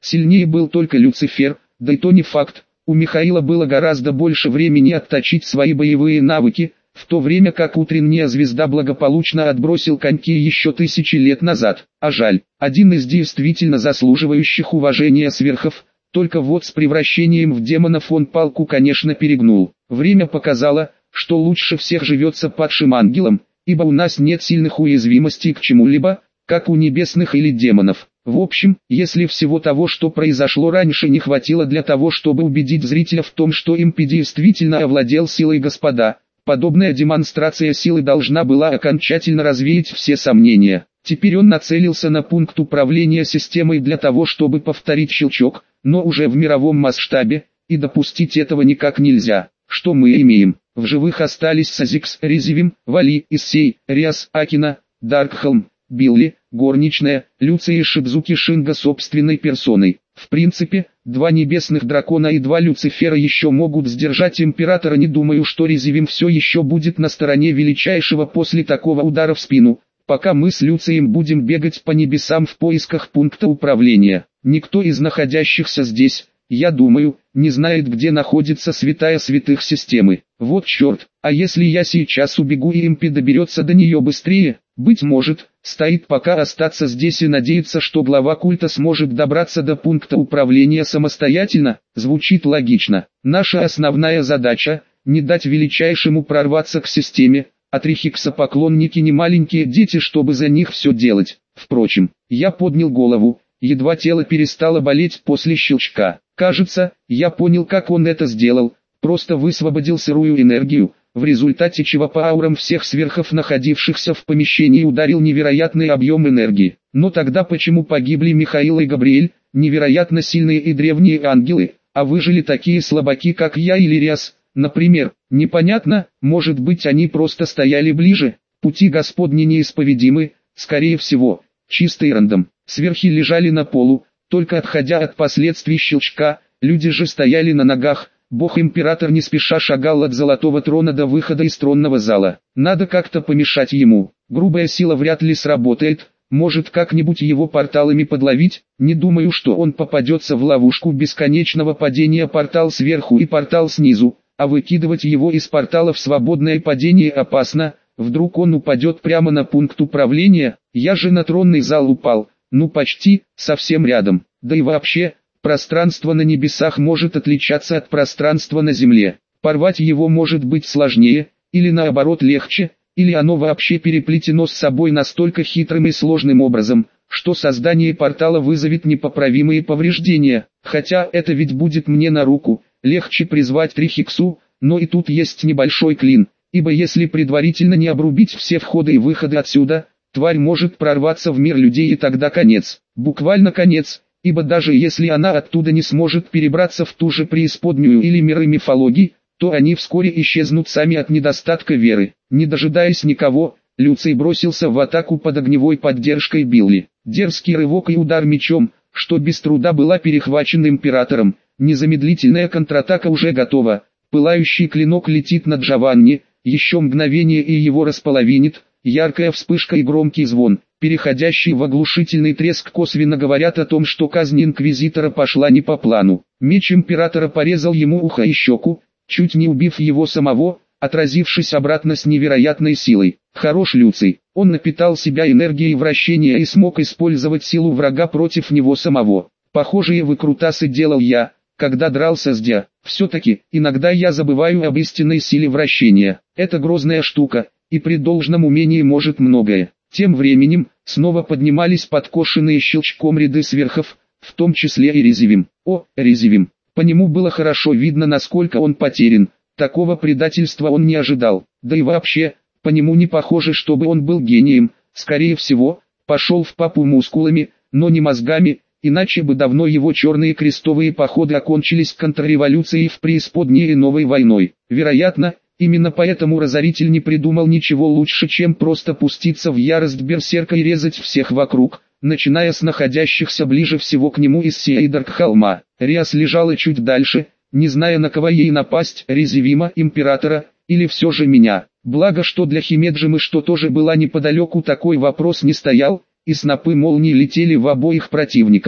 Сильнее был только Люцифер, да и то не факт. У Михаила было гораздо больше времени отточить свои боевые навыки, в то время как утренняя звезда благополучно отбросил коньки еще тысячи лет назад. А жаль, один из действительно заслуживающих уважения сверхов, только вот с превращением в демонов он палку, конечно, перегнул. Время показало, что лучше всех живется падшим ангелом, ибо у нас нет сильных уязвимостей к чему-либо, как у небесных или демонов. В общем, если всего того, что произошло раньше, не хватило для того, чтобы убедить зрителя в том, что импи действительно овладел силой господа, подобная демонстрация силы должна была окончательно развеять все сомнения. Теперь он нацелился на пункт управления системой для того, чтобы повторить щелчок, но уже в мировом масштабе, и допустить этого никак нельзя. Что мы имеем? В живых остались Сазикс, Резивим, Вали, Иссей, Риас, Акина, Даркхолм, Билли, Горничная, Люция и Шидзуки Шинга собственной персоной. В принципе, два небесных дракона и два Люцифера еще могут сдержать императора. Не думаю, что Резивим все еще будет на стороне величайшего после такого удара в спину, пока мы с Люцием будем бегать по небесам в поисках пункта управления. Никто из находящихся здесь, я думаю, не знает, где находится святая святых системы. Вот черт, а если я сейчас убегу и импи доберется до нее быстрее? Быть может, стоит пока остаться здесь и надеяться, что глава культа сможет добраться до пункта управления самостоятельно. Звучит логично. Наша основная задача – не дать величайшему прорваться к системе, а Трихикса поклонники не маленькие дети, чтобы за них все делать. Впрочем, я поднял голову, едва тело перестало болеть после щелчка. Кажется, я понял, как он это сделал, просто высвободил сырую энергию, в результате чего по аурам всех сверхов, находившихся в помещении, ударил невероятный объем энергии. Но тогда почему погибли Михаил и Габриэль, невероятно сильные и древние ангелы, а выжили такие слабаки, как я или Риас, например? Непонятно, может быть, они просто стояли ближе. Пути Господни неисповедимы, скорее всего, чистый рандом. Сверхи лежали на полу, только отходя от последствий щелчка, люди же стояли на ногах. Бог-император не спеша шагал от золотого трона до выхода из тронного зала. Надо как-то помешать ему. Грубая сила вряд ли сработает, может как-нибудь его порталами подловить. Не думаю, что он попадется в ловушку бесконечного падения, портал сверху и портал снизу, а выкидывать его из портала в свободное падение опасно. Вдруг он упадет прямо на пункт управления. Я же на тронный зал упал, ну почти, совсем рядом. Да и вообще, пространство на небесах может отличаться от пространства на земле. Порвать его может быть сложнее, или наоборот легче, или оно вообще переплетено с собой настолько хитрым и сложным образом, что создание портала вызовет непоправимые повреждения. Хотя это ведь будет мне на руку, легче призвать Трихиксу, но и тут есть небольшой клин, ибо если предварительно не обрубить все входы и выходы отсюда, тварь может прорваться в мир людей, и тогда конец, буквально конец. Ибо даже если она оттуда не сможет перебраться в ту же преисподнюю или миры мифологии, то они вскоре исчезнут сами от недостатка веры. Не дожидаясь никого, Люций бросился в атаку под огневой поддержкой Билли. Дерзкий рывок и удар мечом, что без труда была перехвачен императором. Незамедлительная контратака уже готова. Пылающий клинок летит над Джованни, еще мгновение и его располовинит. Яркая вспышка и громкий звон, переходящий в оглушительный треск, косвенно говорят о том, что казнь инквизитора пошла не по плану. Меч императора порезал ему ухо и щеку, чуть не убив его самого, отразившись обратно с невероятной силой. Хорош Люций, он напитал себя энергией вращения и смог использовать силу врага против него самого. Похожие выкрутасы делал я, когда дрался с Дя. Все-таки, иногда я забываю об истинной силе вращения. Это грозная штука, и при должном умении может многое. Тем временем, снова поднимались подкошенные щелчком ряды сверхов, в том числе и Резивим. О, Резивим! По нему было хорошо видно, насколько он потерян. Такого предательства он не ожидал. Да и вообще, по нему не похоже, чтобы он был гением. Скорее всего, пошел в папу мускулами, но не мозгами, иначе бы давно его черные крестовые походы окончились контрреволюцией в преисподней и новой войной. Вероятно, именно поэтому Разоритель не придумал ничего лучше, чем просто пуститься в ярость берсерка и резать всех вокруг, начиная с находящихся ближе всего к нему из Сейдарк-холма. Риас лежала чуть дальше, не зная, на кого ей напасть, Резивима, императора, или все же меня. Благо, что для Химеджимы, что тоже была неподалеку, такой вопрос не стоял, и снопы молний летели в обоих противников.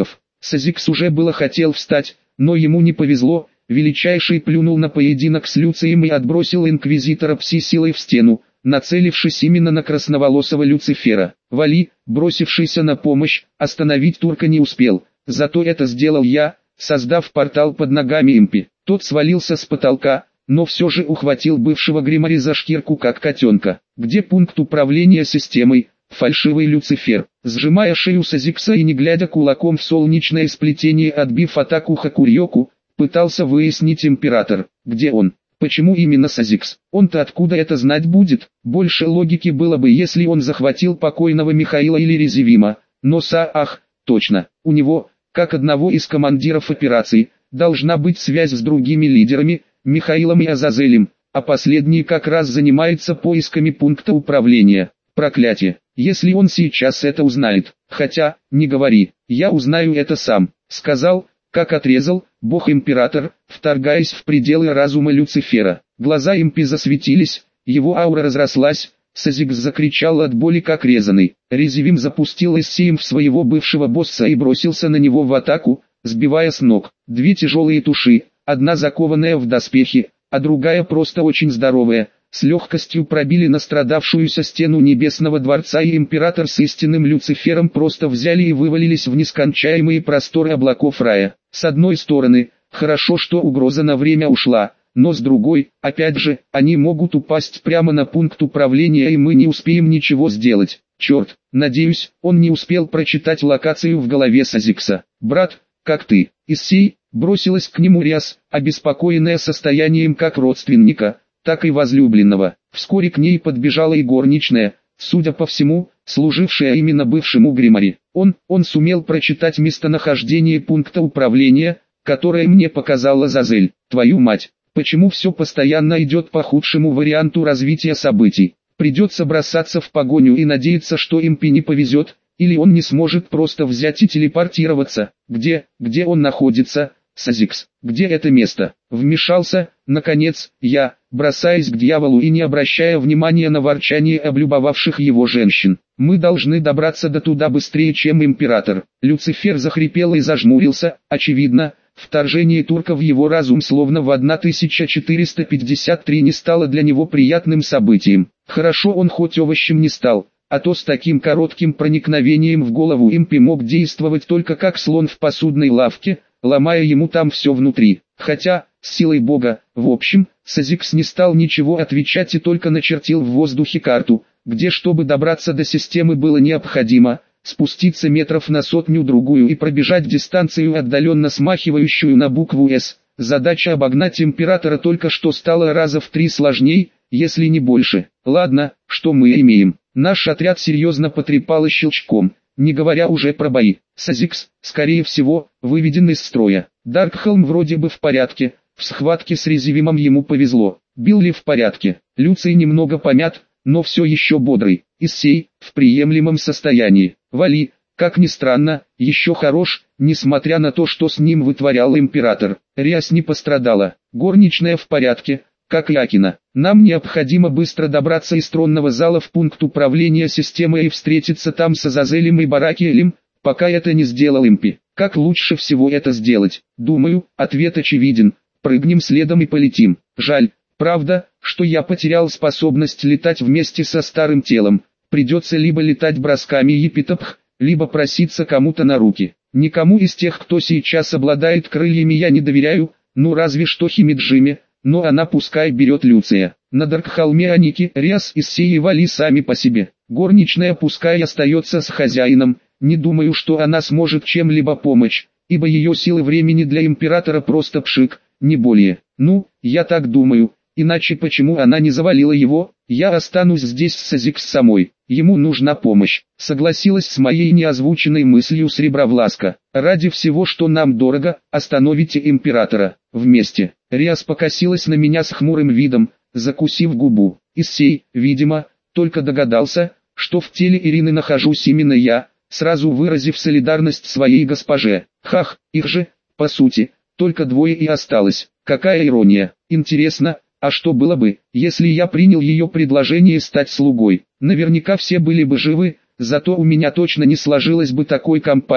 Сазикс уже было хотел встать, но ему не повезло, величайший плюнул на поединок с Люцием и отбросил инквизитора пси-силой в стену, нацелившись именно на красноволосого Люцифера. Вали, бросившийся на помощь, остановить турка не успел, зато это сделал я, создав портал под ногами импи. Тот свалился с потолка, но все же ухватил бывшего Гримари за шкирку как котенка. Где пункт управления системой? Фальшивый Люцифер, сжимая шею Сазикса и не глядя кулаком в солнечное сплетение, отбив атаку Хакурьоку, пытался выяснить император, где он. Почему именно Сазикс? Он-то откуда это знать будет? Больше логики было бы, если он захватил покойного Михаила или Резивима, но са ах, точно, у него, как одного из командиров операции, должна быть связь с другими лидерами, Михаилом и Азазелем, а последний как раз занимается поисками пункта управления. Проклятие, если он сейчас это узнает, хотя, не говори, я узнаю это сам, сказал, как отрезал, бог-император, вторгаясь в пределы разума Люцифера. Глаза импи засветились, его аура разрослась, Сазикс закричал от боли как резаный. Резивим запустил эссеем в своего бывшего босса и бросился на него в атаку, сбивая с ног. Две тяжелые туши, одна закованная в доспехи, а другая просто очень здоровая, с легкостью пробили настрадавшуюся стену небесного дворца, и император с истинным Люцифером просто взяли и вывалились в нескончаемые просторы облаков рая. С одной стороны, хорошо, что угроза на время ушла, но с другой, опять же, они могут упасть прямо на пункт управления, и мы не успеем ничего сделать. Черт, надеюсь, он не успел прочитать локацию в голове Сазикса. «Брат, как ты?» Иссей бросилась к нему Риас, обеспокоенная состоянием как родственника, так и возлюбленного. Вскоре к ней подбежала и горничная, судя по всему, служившая именно бывшему Гримари. Он, он сумел прочитать местонахождение пункта управления, которое мне показала Азазель. Твою мать, почему все постоянно идет по худшему варианту развития событий? Придется бросаться в погоню и надеяться, что импи не повезет, или он не сможет просто взять и телепортироваться. Где, где он находится? Сазикс, где это место? Вмешался, наконец, я, бросаясь к дьяволу и не обращая внимания на ворчание облюбовавших его женщин. Мы должны добраться до туда быстрее, чем император. Люцифер захрипел и зажмурился, очевидно, вторжение турка в его разум словно в тысяча четыреста пятьдесят три не стало для него приятным событием. Хорошо, он хоть овощем не стал, а то с таким коротким проникновением в голову импи мог действовать только как слон в посудной лавке, ломая ему там все внутри. Хотя, с силой бога, в общем, Сазикс не стал ничего отвечать и только начертил в воздухе карту, где, чтобы добраться до системы, было необходимо спуститься метров на сотню-другую и пробежать дистанцию, отдаленно смахивающую на букву «С». Задача обогнать императора только что стала раза в три сложней, если не больше. Ладно, что мы имеем? Наш отряд серьезно потрепало щелчком, не говоря уже про бои. Сазикс, скорее всего, выведен из строя. Даркхелм вроде бы в порядке, в схватке с Резивимом ему повезло. Билли в порядке, Люций немного помят, но все еще бодрый. Иссей, в приемлемом состоянии. Вали, как ни странно, еще хорош, несмотря на то, что с ним вытворял император. Риас не пострадала. Горничная в порядке, как и Акина. Нам необходимо быстро добраться из тронного зала в пункт управления системой и встретиться там с Азазелем и Баракиэлем, пока это не сделал импи. Как лучше всего это сделать? Думаю, ответ очевиден. Прыгнем следом и полетим. Жаль, правда, что я потерял способность летать вместе со старым телом. Придется либо летать бросками Епитопх, либо проситься кому-то на руки. Никому из тех, кто сейчас обладает крыльями, я не доверяю, ну разве что Химиджиме, но она пускай берет Люция. На Даркхолме Аники, Риас, Иссей и Вали сами по себе. Горничная пускай остается с хозяином, не думаю, что она сможет чем-либо помочь, ибо ее силы времени для императора просто пшик, не более. Ну, я так думаю, иначе почему она не завалила его? Я останусь здесь с Сазикс самой, ему нужна помощь. Согласилась с моей неозвученной мыслью Сребровласка. Ради всего, что нам дорого, остановите императора. Вместе. Риас покосилась на меня с хмурым видом, закусив губу. Иссей, видимо, только догадался, что в теле Ирины нахожусь именно я, сразу выразив солидарность своей госпоже. Хах, их же, по сути, только двое и осталось. Какая ирония. Интересно, а что было бы, если я принял ее предложение стать слугой? Наверняка все были бы живы, зато у меня точно не сложилось бы такой компании,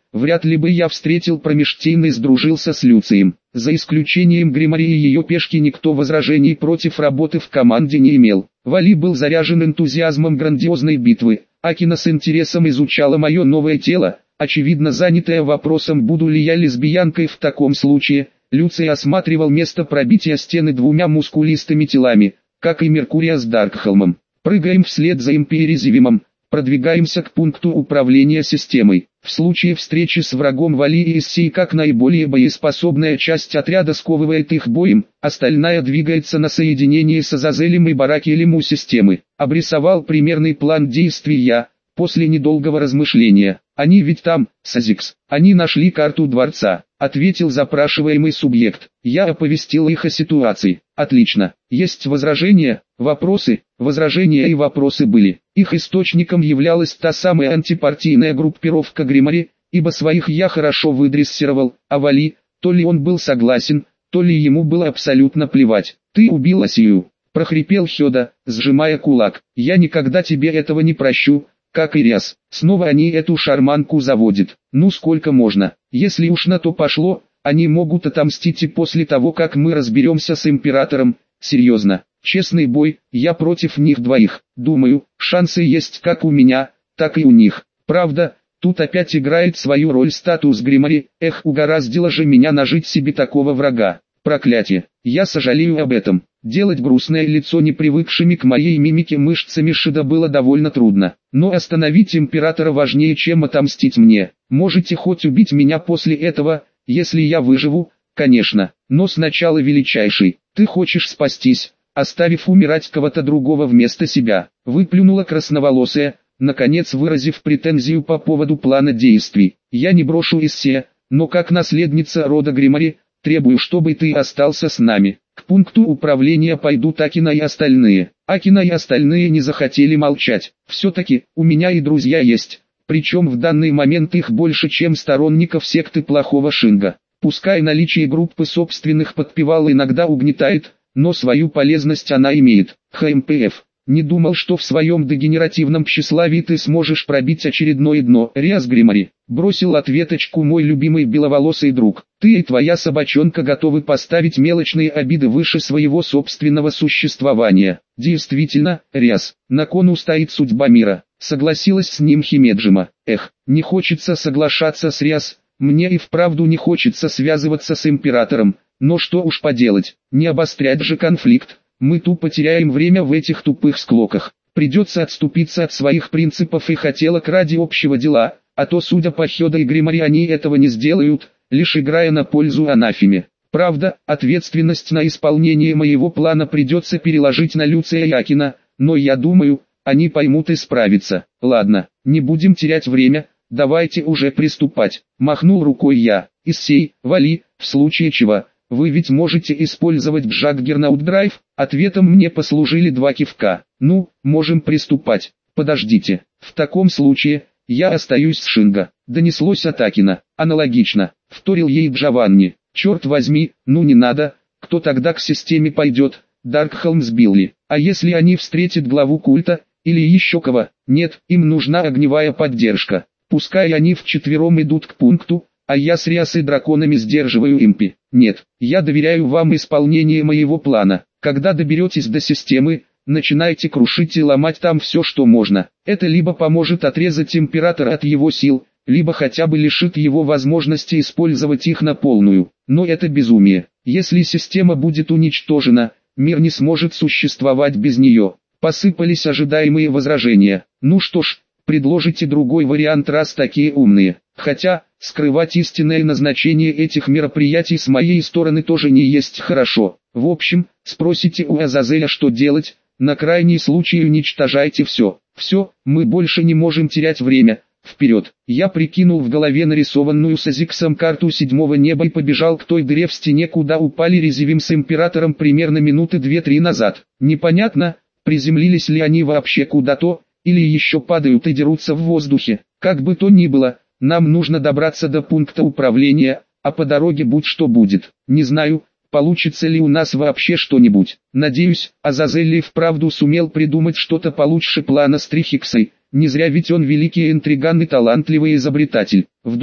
вряд ли бы я встретил Промештейн и сдружился с Люцием. За исключением Гримари и ее пешки никто возражений против работы в команде не имел. Вали был заряжен энтузиазмом грандиозной битвы. Акина с интересом изучала мое новое тело, очевидно занятая вопросом, буду ли я лесбиянкой в таком случае. Люций осматривал место пробития стены двумя мускулистыми телами, как и Меркурия с Даркхолмом. Прыгаем вслед за Империзивимом, продвигаемся к пункту управления системой. В случае встречи с врагом Вали и Иссей как наиболее боеспособная часть отряда сковывает их боем, остальная двигается на соединение с Азазелем и Баракелем у системы. Обрисовал примерный план действий я, после недолгого размышления. Они ведь там, Сазикс. Они нашли карту дворца, ответил запрашиваемый субъект. Я оповестил их о ситуации. Отлично. Есть возражения, вопросы? Возражения и вопросы были. Их источником являлась та самая антипартийная группировка Гримари, ибо своих я хорошо выдрессировал, а Вали, то ли он был согласен, то ли ему было абсолютно плевать. Ты убил Асию, прохрипел Хёда, сжимая кулак. Я никогда тебе этого не прощу. Как и Риас, снова они эту шарманку заводят. Ну сколько можно? Если уж на то пошло, они могут отомстить и после того, как мы разберемся с Императором. Серьезно, честный бой, я против них двоих. Думаю, шансы есть как у меня, так и у них. Правда, тут опять играет свою роль статус Гримари. Эх, угораздило же меня нажить себе такого врага. Проклятие, я сожалею об этом. Делать грустное лицо непривыкшими к моей мимике мышцами Шида было довольно трудно. Но остановить Императора важнее, чем отомстить мне. Можете хоть убить меня после этого, если я выживу, конечно. Но сначала, величайший, ты хочешь спастись, оставив умирать кого-то другого вместо себя. Выплюнула красноволосая, наконец выразив претензию по поводу плана действий. Я не брошу Иссея, но как наследница рода Гримари, требую, чтобы ты остался с нами. К пункту управления пойдут Акина и остальные. Акина и остальные не захотели молчать. Все-таки, у меня и друзья есть. Причем в данный момент их больше, чем сторонников секты плохого Шинга. Пускай наличие группы собственных подпевал иногда угнетает, но свою полезность она имеет. ХМПФ. Не думал, что в своем дегенеративном тщеславии ты сможешь пробить очередное дно. Риас Гримари. Бросил ответочку мой любимый беловолосый друг. Ты и твоя собачонка готовы поставить мелочные обиды выше своего собственного существования. Действительно, Риас, на кону стоит судьба мира. Согласилась с ним Химеджима. Эх, не хочется соглашаться с Риас. Мне и вправду не хочется связываться с Императором. Но что уж поделать, не обострять же конфликт. Мы тупо теряем время в этих тупых склоках. Придется отступиться от своих принципов и хотелок ради общего дела, а то, судя по Хёда и Гримари, они этого не сделают, лишь играя на пользу анафеме. Правда, ответственность на исполнение моего плана придется переложить на Люция и Акина, но я думаю, они поймут и справятся. Ладно, не будем терять время, давайте уже приступать. Махнул рукой я. Иссей, Вали, в случае чего. Вы ведь можете использовать Джаггернаут Драйв? Ответом мне послужили два кивка. Ну, можем приступать. Подождите. В таком случае, я остаюсь с Шинго. Донеслось от Акина. Аналогично. Вторил ей Джованни. Черт возьми, ну не надо. Кто тогда к системе пойдет? Даркхолм с Билли. А если они встретят главу культа? Или еще кого? Нет, им нужна огневая поддержка. Пускай они вчетвером идут к пункту, а я с Риас и драконами сдерживаю импи. Нет, я доверяю вам исполнение моего плана. Когда доберетесь до системы, начинайте крушить и ломать там все, что можно. Это либо поможет отрезать Императора от его сил, либо хотя бы лишит его возможности использовать их на полную. Но это безумие. Если система будет уничтожена, мир не сможет существовать без нее. Посыпались ожидаемые возражения. Ну что ж, предложите другой вариант, раз такие умные. Хотя, скрывать истинное назначение этих мероприятий с моей стороны тоже не есть хорошо. В общем, спросите у Азазеля, что делать, на крайний случай уничтожайте все. Все, мы больше не можем терять время. Вперед! Я прикинул в голове нарисованную Сазиксом карту седьмого неба и побежал к той дыре в стене, куда упали Резивим с Императором примерно минуты две-три назад. Непонятно, приземлились ли они вообще куда-то, или еще падают и дерутся в воздухе. Как бы то ни было, нам нужно добраться до пункта управления, а по дороге будь что будет. Не знаю, получится ли у нас вообще что-нибудь. Надеюсь, Азазель и вправду сумел придумать что-то получше плана с Трихиксой. Не зря ведь он великий интриган и талантливый изобретатель. Вдох,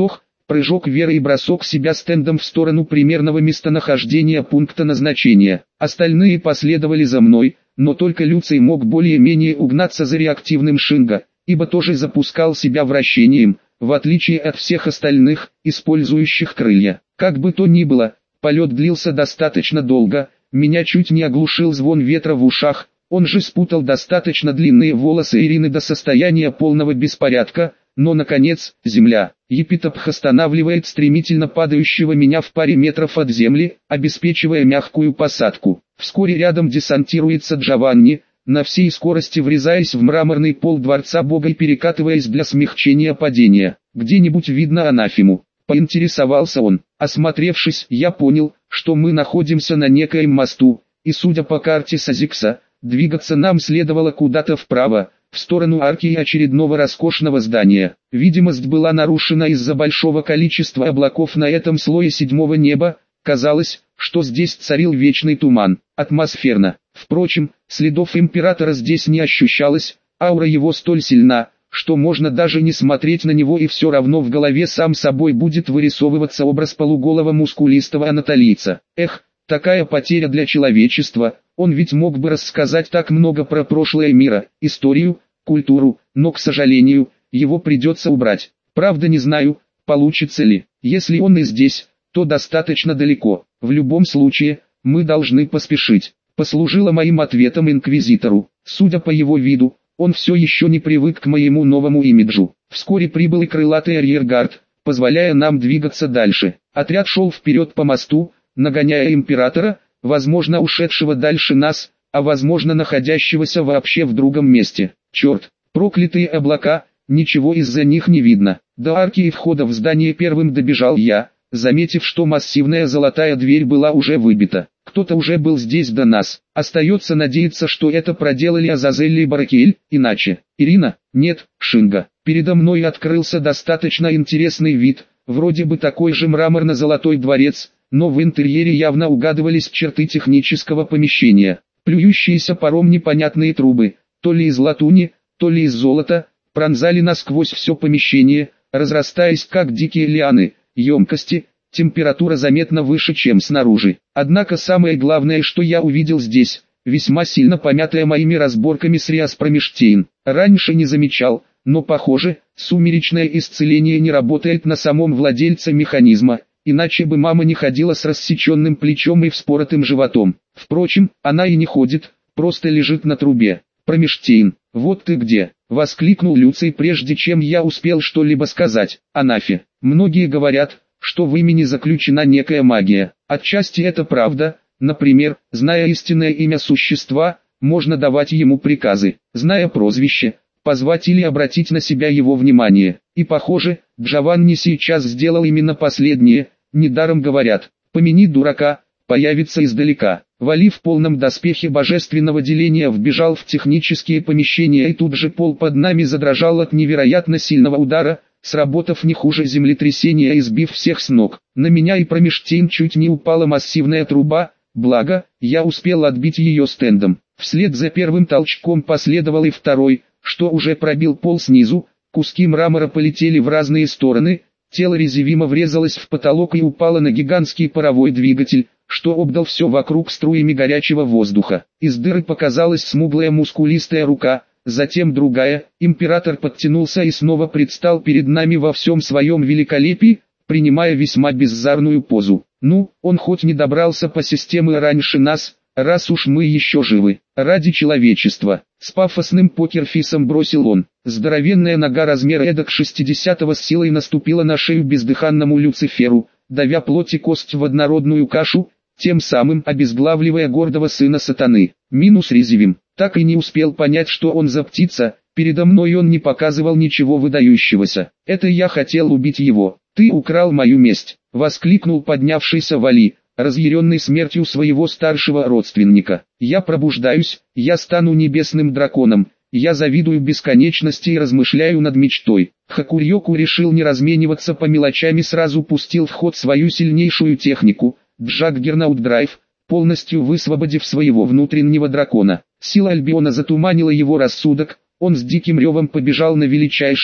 Прыжок веры и бросок себя стендом в сторону примерного местонахождения пункта назначения. Остальные последовали за мной, но только Люций мог более-менее угнаться за реактивным Шинго, ибо тоже запускал себя вращением, в отличие от всех остальных, использующих крылья. Как бы то ни было, полет длился достаточно долго, меня чуть не оглушил звон ветра в ушах, он же спутал достаточно длинные волосы Ирины до состояния полного беспорядка, но наконец, земля. Епитопх останавливает стремительно падающего меня в паре метров от земли, обеспечивая мягкую посадку. Вскоре рядом десантируется Джованни, на всей скорости врезаясь в мраморный пол дворца бога и перекатываясь для смягчения падения. Где-нибудь видно анафему. Поинтересовался он. Осмотревшись, я понял, что мы находимся на некоем мосту, и судя по карте Сазикса, двигаться нам следовало куда-то вправо, в сторону арки и очередного роскошного здания. Видимость была нарушена из-за большого количества облаков на этом слое седьмого неба. Казалось, что здесь царил вечный туман, атмосферно. Впрочем, следов императора здесь не ощущалось, аура его столь сильна, что можно даже не смотреть на него, и все равно в голове сам собой будет вырисовываться образ полуголого мускулистого анатолийца. Эх, такая потеря для человечества, он ведь мог бы рассказать так много про прошлое мира, историю, культуру, но, к сожалению, его придется убрать. Правда, не знаю, получится ли. Если он и здесь, то достаточно далеко. В любом случае, мы должны поспешить. Послужило моим ответом инквизитору. Судя по его виду, он все еще не привык к моему новому имиджу. Вскоре прибыл и крылатый арьергард, позволяя нам двигаться дальше. Отряд шел вперед по мосту, нагоняя императора, возможно ушедшего дальше нас, а возможно находящегося вообще в другом месте. Черт, проклятые облака, ничего из-за них не видно. До арки и входа в здание первым добежал я, заметив, что массивная золотая дверь была уже выбита. Кто-то уже был здесь до нас. Остается надеяться, что это проделали Азазель и Баракель, иначе. Ирина? Нет, Шинго. Передо мной открылся достаточно интересный вид, вроде бы такой же мраморно-золотой дворец, но в интерьере явно угадывались черты технического помещения. Плюющиеся паром непонятные трубы, то ли из латуни, то ли из золота, пронзали насквозь все помещение, разрастаясь как дикие лианы. Емкости, температура заметно выше, чем снаружи. Однако самое главное, что я увидел здесь, весьма сильно помятая моими разборками с Риас-Промештейн. Раньше не замечал, но похоже, сумеречное исцеление не работает на самом владельце механизма, иначе бы мама не ходила с рассеченным плечом и вспоротым животом. Впрочем, она и не ходит, просто лежит на трубе. Промештейн, вот ты где, воскликнул Люций, прежде чем я успел что-либо сказать. Анафе, многие говорят, что в имени заключена некая магия. Отчасти это правда, например, зная истинное имя существа, можно давать ему приказы, зная прозвище, позвать или обратить на себя его внимание. И похоже, Джованни сейчас сделал именно последнее. Недаром говорят, помяни дурака, появится издалека. Вали в полном доспехе божественного деления вбежал в технические помещения, и тут же пол под нами задрожал от невероятно сильного удара, сработав не хуже землетрясения и сбив всех с ног. На меня и Промештейн чуть не упала массивная труба, благо, я успел отбить ее стендом. Вслед за первым толчком последовал и второй, что уже пробил пол снизу, куски мрамора полетели в разные стороны, тело Резевима врезалось в потолок и упало на гигантский паровой двигатель, что обдал все вокруг струями горячего воздуха. Из дыры показалась смуглая мускулистая рука, затем другая. Император подтянулся и снова предстал перед нами во всем своем великолепии, принимая весьма беззарную позу. Ну, он хоть не добрался по системе раньше нас, раз уж мы еще живы. Ради человечества, с пафосным покерфисом бросил он. Здоровенная нога размера эдак шестидесятого с силой наступила на шею бездыханному Люциферу, давя плоть и кость в однородную кашу, тем самым обезглавливая гордого сына сатаны. Минус Резевим. Так и не успел понять, что он за птица, передо мной он не показывал ничего выдающегося. Это я хотел убить его. Ты украл мою месть, воскликнул поднявшийся Вали, разъяренный смертью своего старшего родственника. Я пробуждаюсь, я стану небесным драконом, я завидую бесконечности и размышляю над мечтой. Хакурьоку решил не размениваться по мелочам и сразу пустил в ход свою сильнейшую технику, Джаггернаут Драйв, полностью высвободив своего внутреннего дракона. Сила Альбиона затуманила его рассудок, он с диким ревом побежал на величайшего,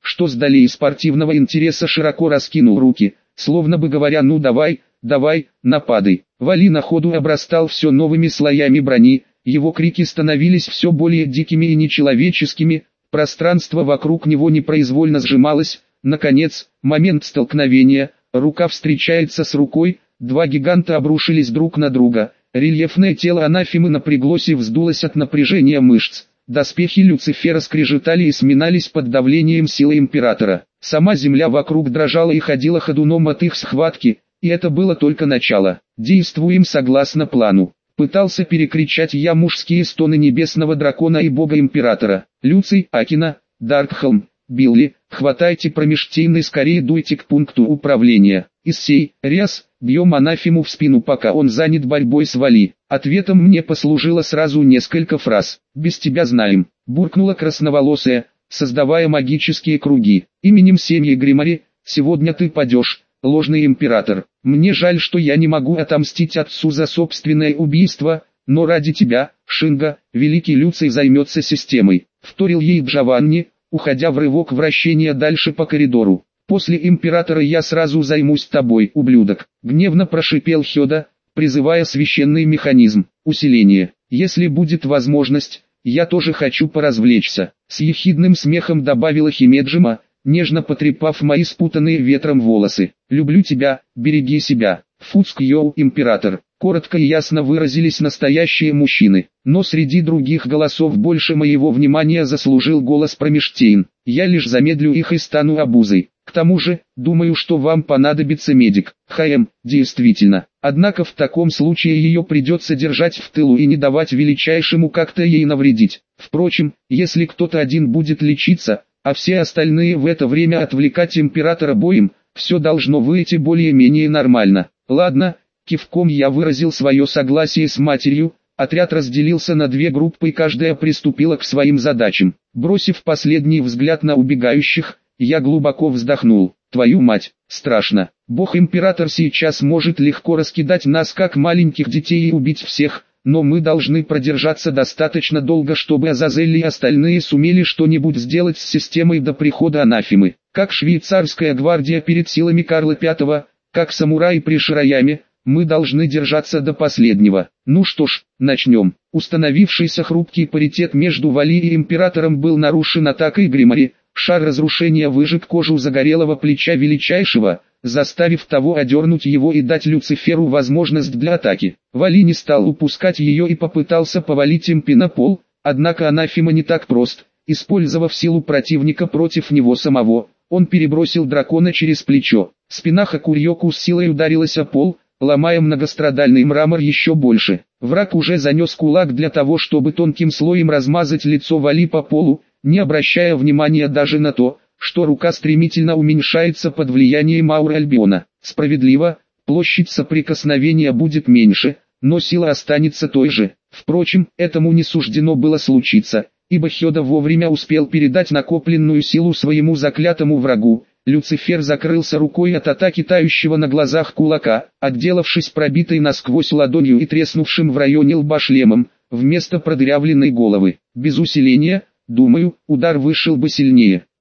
что с долей спортивного интереса широко раскинул руки, словно бы говоря: ну давай, давай, нападай. Вали на ходу обрастал все новыми слоями брони, его крики становились все более дикими и нечеловеческими, пространство вокруг него непроизвольно сжималось. Наконец, момент столкновения, рука встречается с рукой, два гиганта обрушились друг на друга, рельефное тело анафемы напряглось и вздулось от напряжения мышц. Доспехи Люцифера скрежетали и сминались под давлением силы Императора. Сама земля вокруг дрожала и ходила ходуном от их схватки, и это было только начало. Действуем согласно плану. Пытался перекричать я мужские стоны небесного дракона и бога Императора. Люций, Акина, Даркхолм, Билли, хватайте промежтейный, скорее дуйте к пункту управления. Иссей, Ряс, бьем анафему в спину, пока он занят борьбой с Вали. Ответом мне послужило сразу несколько фраз. «Без тебя знаем», — буркнула красноволосая, создавая магические круги. «Именем семьи Гримари, сегодня ты падешь, ложный император. Мне жаль, что я не могу отомстить отцу за собственное убийство, но ради тебя, Шинга, великий Люций займется системой», — вторил ей Джованни, уходя в рывок вращения дальше по коридору. «После императора я сразу займусь тобой, ублюдок», — гневно прошипел Хёда, призывая священный механизм. «Усиление. Если будет возможность, я тоже хочу поразвлечься», — с ехидным смехом добавила Химеджима, нежно потрепав мои спутанные ветром волосы. «Люблю тебя, береги себя». Фуцк-йоу, император. Коротко и ясно выразились настоящие мужчины, но среди других голосов больше моего внимания заслужил голос Промештейн. «Я лишь замедлю их и стану обузой. К тому же, думаю, что вам понадобится медик». ХМ, действительно. Однако в таком случае ее придется держать в тылу и не давать величайшему как-то ей навредить. Впрочем, если кто-то один будет лечиться, а все остальные в это время отвлекать императора боем, все должно выйти более-менее нормально. Ладно, кивком я выразил свое согласие с матерью, отряд разделился на две группы и каждая приступила к своим задачам. Бросив последний взгляд на убегающих, я глубоко вздохнул. Твою мать, страшно. Бог-император сейчас может легко раскидать нас как маленьких детей и убить всех, но мы должны продержаться достаточно долго, чтобы Азазель и остальные сумели что-нибудь сделать с системой до прихода анафемы. Как швейцарская гвардия перед силами Карла Пятого, как самураи при Шираяме, мы должны держаться до последнего. Ну что ж, начнем. Установившийся хрупкий паритет между Вали и Императором был нарушен атакой Гримари. Шар разрушения выжег кожу загорелого плеча величайшего, заставив того одернуть его и дать Люциферу возможность для атаки. Вали не стал упускать ее и попытался повалить Импи на пол, однако анафема не так прост. Использовав силу противника против него самого, он перебросил дракона через плечо. Спина Хакурьоку с силой ударилась о пол, ломая многострадальный мрамор еще больше. Враг уже занес кулак для того, чтобы тонким слоем размазать лицо Вали по полу, не обращая внимания даже на то, что рука стремительно уменьшается под влиянием ауры Альбиона. Справедливо, площадь соприкосновения будет меньше, но сила останется той же. Впрочем, этому не суждено было случиться, ибо Хёда вовремя успел передать накопленную силу своему заклятому врагу. Люцифер закрылся рукой от атаки тающего на глазах кулака, отделавшись пробитой насквозь ладонью и треснувшим в районе лба шлемом, вместо продырявленной головы. Без усиления, думаю, удар вышел бы сильнее.